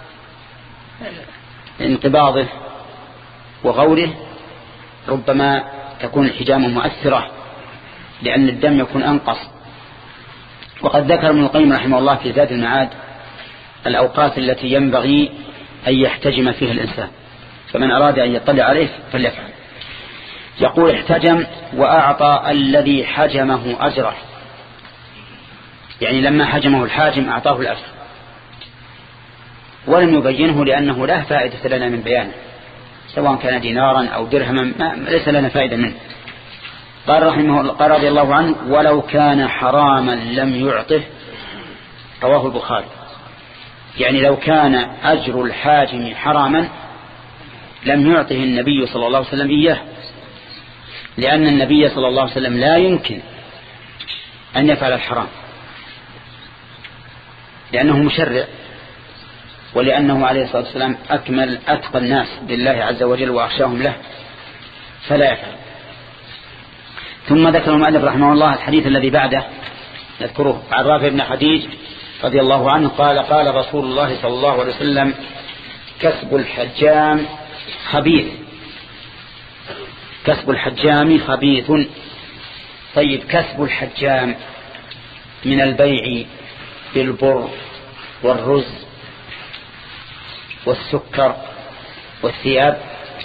انقباضه وغوره ربما تكون الحجامة مؤثرة، لأن الدم يكون أنقص. وقد ذكر ابن القيم رحمه الله في زاد المعاد الأوقات التي ينبغي أن يحتجم فيها الإنسان، فمن أراد أن يطلع عليه فليفعل. يقول احتجم وأعطى الذي حجمه أجره، يعني لما حجمه الحاجم أعطاه الأجر، ولم يبينه لأنه لا فائدة لنا من بيانه، سواء كان دينارا أو درهما ليس لنا فائدة منه. قال رحمه الله قال رضي الله عنه: ولو كان حراما لم يعطه. رواه البخاري. يعني لو كان أجر الحاجم حراما لم يعطه النبي صلى الله عليه وسلم إياه، لأن النبي صلى الله عليه وسلم لا يمكن أن يفعل الحرام، لأنه مشرع، ولأنه عليه الصلاة والسلام أكمل أتقى الناس لله عز وجل وأخشاهم له، فلا يفعل. ثم ذكر المؤلف رحمه الله الحديث الذي بعده نذكره عن رافع بن خديج رضي الله عنه قال: قال رسول الله صلى الله عليه وسلم: كسب الحجام خبيث. كسب الحجام خبيث. طيب، كسب الحجام من البيع بالبر والرز والسكر والثياب،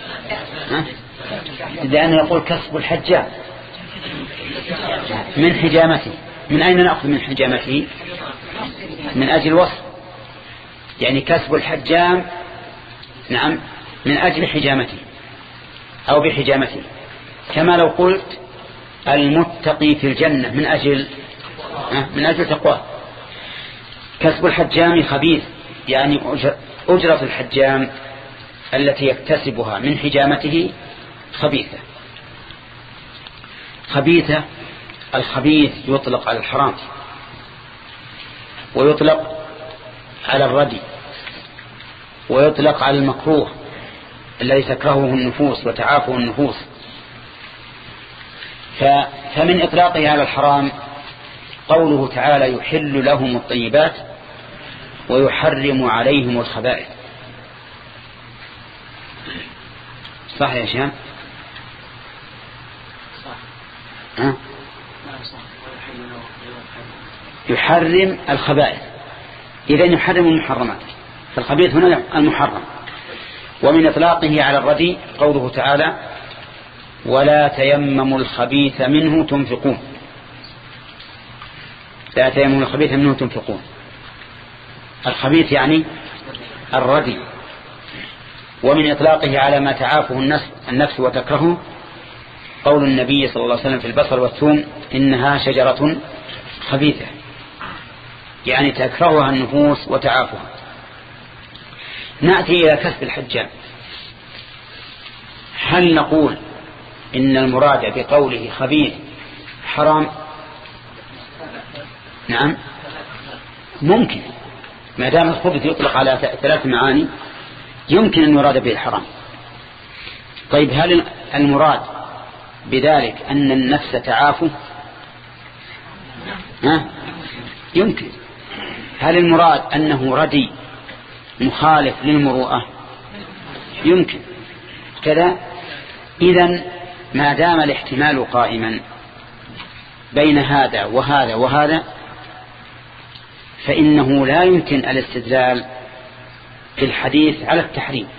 لأنه يقول كسب الحجام من حجامته. من أين نأخذ من حجامته؟ من أجل الوصف، يعني كسب الحجام نعم من أجل حجامته أو بحجامته، كما لو قلت المتقي في الجنة من أجل من أجل تقواه. كسب الحجام خبيث، يعني أجرة الحجام التي يكتسبها من حجامته خبيثة. خبيثة، الخبيث يطلق على الحرام ويطلق على الردي ويطلق على المكروه الذي تكرهه النفوس وتعافه النفوس. فمن إطلاقه على الحرام قوله تعالى: يحل لهم الطيبات ويحرم عليهم الخبائث. صح يا شام؟ ها؟ يحرم الخبائث، إذن يحرم المحرمات، فالخبيث هنا المحرم. ومن إطلاقه على الردي قوله تعالى: ولا تيمموا الخبيث منه تنفقون. لا تيمموا الخبيث منه تنفقون، الخبيث يعني الردي. ومن إطلاقه على ما تعافه النفس, النفس وتكرهه قول النبي صلى الله عليه وسلم في البصل والثوم: إنها شجرة خبيثة، يعني تكرهها النفوس وتعافها. نأتي إلى كسب الحجام. هل نقول إن المراد بقوله خبيث حرام؟ نعم ممكن، ما دام الخبث يطلق على ثلاث معاني يمكن أن يراد به الحرام. طيب، هل المراد بذلك أن النفس تعافه؟ ها؟ يمكن. هل المراد أنه ردي مخالف للمروءة؟ يمكن كذا. إذن ما دام الاحتمال قائما بين هذا وهذا وهذا فإنه لا يمكن الاستدلال في الحديث على التحريم.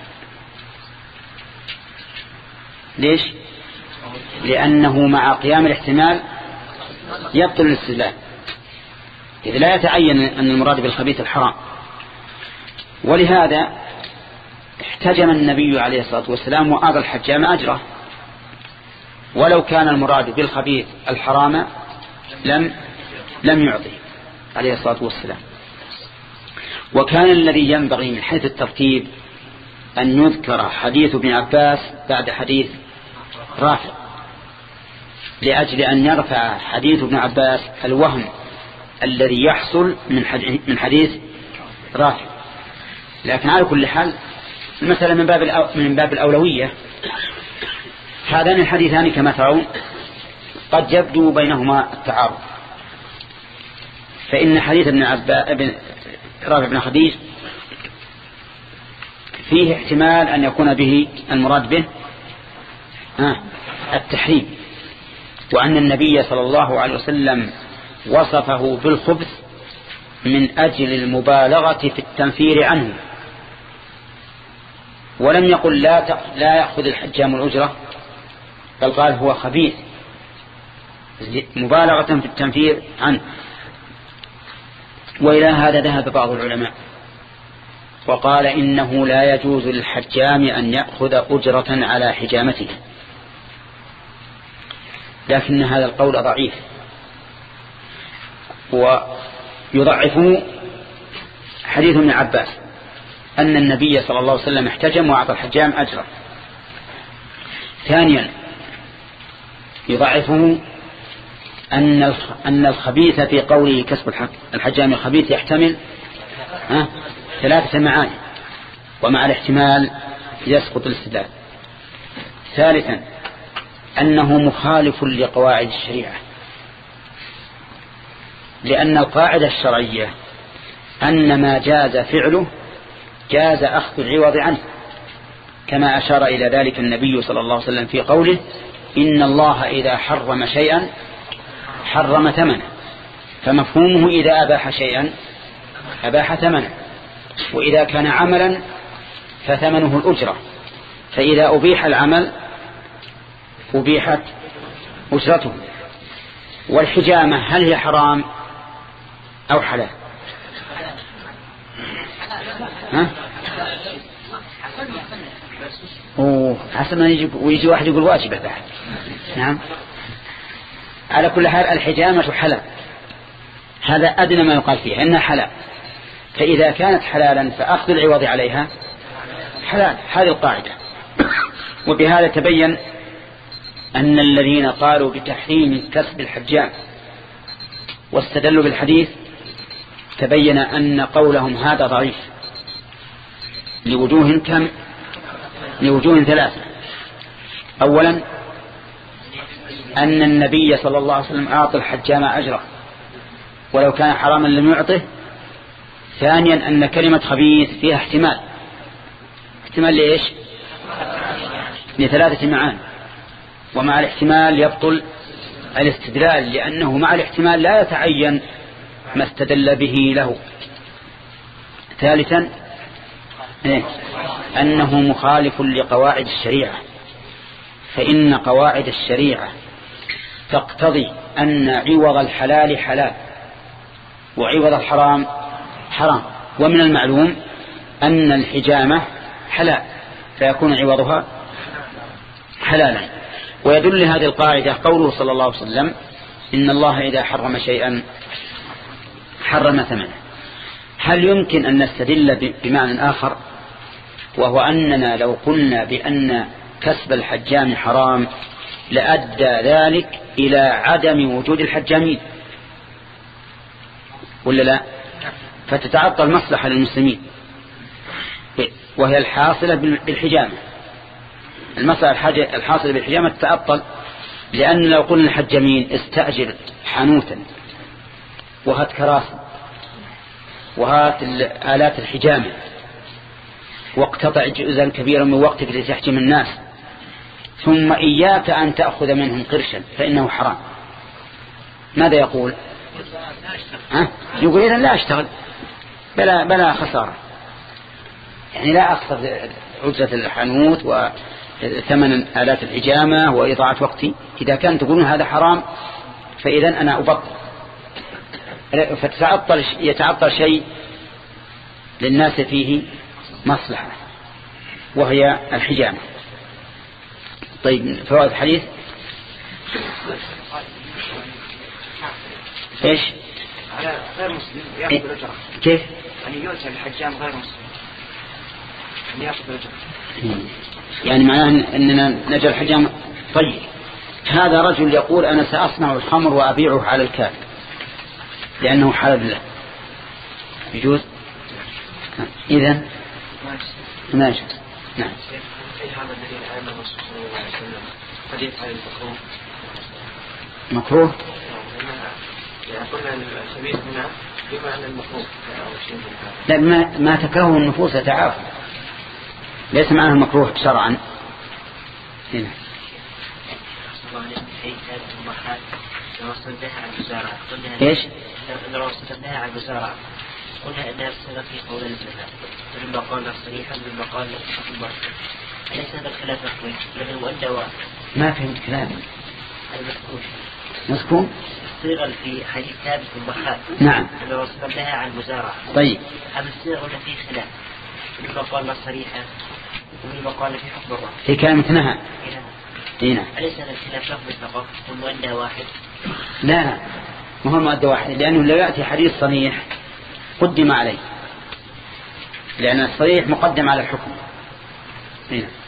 ليش؟ لأنه مع قيام الاحتمال يبطل الاستدلال، إذ لا يتعين أن المراد بالخبيث الحرام. ولهذا احتجم النبي عليه الصلاة والسلام وأعطى الحجام أجره، ولو كان المراد بالخبيث الحرام لم لم يعطي عليه الصلاة والسلام. وكان الذي ينبغي من حيث الترتيب أن يذكر حديث ابن عباس بعد حديث رافع، لأجل أن يرفع حديث ابن عباس الوهم الذي يحصل من حديث رافع. لكن على كل حال مثلا من باب من باب الأولوية، هذان الحديثان كما ترون قد يبدو بينهما التعارض، فإن حديث ابن عباس رافع بن خديج فيه احتمال أن يكون به المراد به التحريم، وأن النبي صلى الله عليه وسلم وصفه بالخبث من أجل المبالغة في التنفير عنه، ولم يقل لا لا يأخذ الحجام الأجرة، بل قال هو خبيث مبالغة في التنفير عنه. وإلى هذا ذهب بعض العلماء وقال إنه لا يجوز للحجام أن يأخذ أجرة على حجامته، لكن هذا القول ضعيف، ويضعفه حديث ابن عباس أن النبي صلى الله عليه وسلم احتجم وأعطى الحجام أجرا. ثانيا يضعفه أن أن الخبيث في قوله كسب الحجام الخبيث يحتمل ثلاثة معاني، ومع الاحتمال يسقط الاستدلال. ثالثا أنه مخالف لقواعد الشريعة، لأن القاعدة الشرعية أن ما جاز فعله جاز أخذ العوض عنه، كما أشار إلى ذلك النبي صلى الله عليه وسلم في قوله إن الله إذا حرم شيئا حرم ثمنه، فمفهومه إذا أباح شيئا أباح ثمنه، وإذا كان عملا فثمنه الأجرة، فإذا أبيح العمل أبيحت أجرته. والحجامة هل هي حرام أو حلال؟ ها؟ أوه حسنا يجي ويجي واحد يقول واجبة بعد. نعم، على كل حال الحجامة حلال، هذا أدنى ما يقال فيها إنها حلال، فإذا كانت حلالا فأخذ العوض عليها حلال، هذه القاعدة. وبهذا تبين أن الذين قالوا بتحريم كسب الحجام واستدلوا بالحديث تبين أن قولهم هذا ضعيف لوجوه كم لوجوه ثلاثة. أولا أن النبي صلى الله عليه وسلم أعطى الحجام أجره ولو كان حراما لم يعطه. ثانيا أن كلمة خبيث فيها احتمال، احتمال ليش؟ لثلاثة معاني، ومع الاحتمال يبطل الاستدلال، لأنه مع الاحتمال لا يتعين ما استدل به له. ثالثا إيه؟ أنه مخالف لقواعد الشريعة، فإن قواعد الشريعة تقتضي أن عوض الحلال حلال وعوض الحرام حرام، ومن المعلوم أن الحجامة حلال فيكون عوضها حلالا. ويدل هذه القاعدة قوله صلى الله عليه وسلم إن الله إذا حرم شيئا حرم ثمنه. هل يمكن أن نستدل بمعنى آخر، وهو أننا لو قلنا بأن كسب الحجام حرام لأدى ذلك إلى عدم وجود الحجامين، ولا لا؟ فتتعطل مصلحة للمسلمين وهي الحاصلة بالحجامة، المصلحة الحاصلة بالحجامة تتعطل، لأن لو قلنا الحجامين استأجر حانوتا وهات كراسي وهات آلات الحجامة واقتطع جزءا كبيرا من وقتك لتحجم الناس، ثم إياك أن تأخذ منهم قرشا فإنه حرام، ماذا يقول؟ ها؟ يقول إذن لا أشتغل بلا, بلا خسارة، يعني لا أخسر عجرة الحانوت وثمن آلات الحجامة وإضاعة وقتي. إذا كان تقولون هذا حرام فإذن أنا أبطل، فتتعطل يتعطل شيء للناس فيه مصلحة وهي الحجامة. طيب فوائد الحديث ايش؟ على غير مسلم يأخذ الأجرة. كيف؟ يعني يؤتى الحجام غير مسلم يعني يأخذ الأجرة. يعني معناه أننا نجعل الحجام. طيب هذا رجل يقول أنا سأصنع الخمر وأبيعه على الكافر لأنه حلال له، يجوز؟ إذن ماشي. نعم. أي هذا الذي أعلم الرسول صلى الله عليه وسلم قد يفعل المكروه مكروه؟ يعني قلنا أن الخبيث هنا بمعنى المكروه. لا ما, ما تكره النفوس تعافى، ليس معناه المكروه شرعا. هنا لو صدها على الوزارة ايش؟ لو صدها على الوزارة قلنا أنها السبب في قول الزمان ولما قال صريحا لما قال الله أليس هذا الخلاف أخوي لأنه مؤدى واحد. ما فهمت كلامي. المسكون مسكون صيغا في حديث ثابت الضحاك. نعم. لو صدها على الوزارة. طيب أما الصيغ ولا فيه خلاف لما قال صريحا ولما قال في حكم الله في كلمة نهى. هنا أليس هذا الخلاف لفظ فقط والمؤدى واحد؟ لا لا ما هو المؤدى واحد، لأنه لا يأتي حديث صريح قدم عليه، لأن الصريح مقدم على الحكم. هنا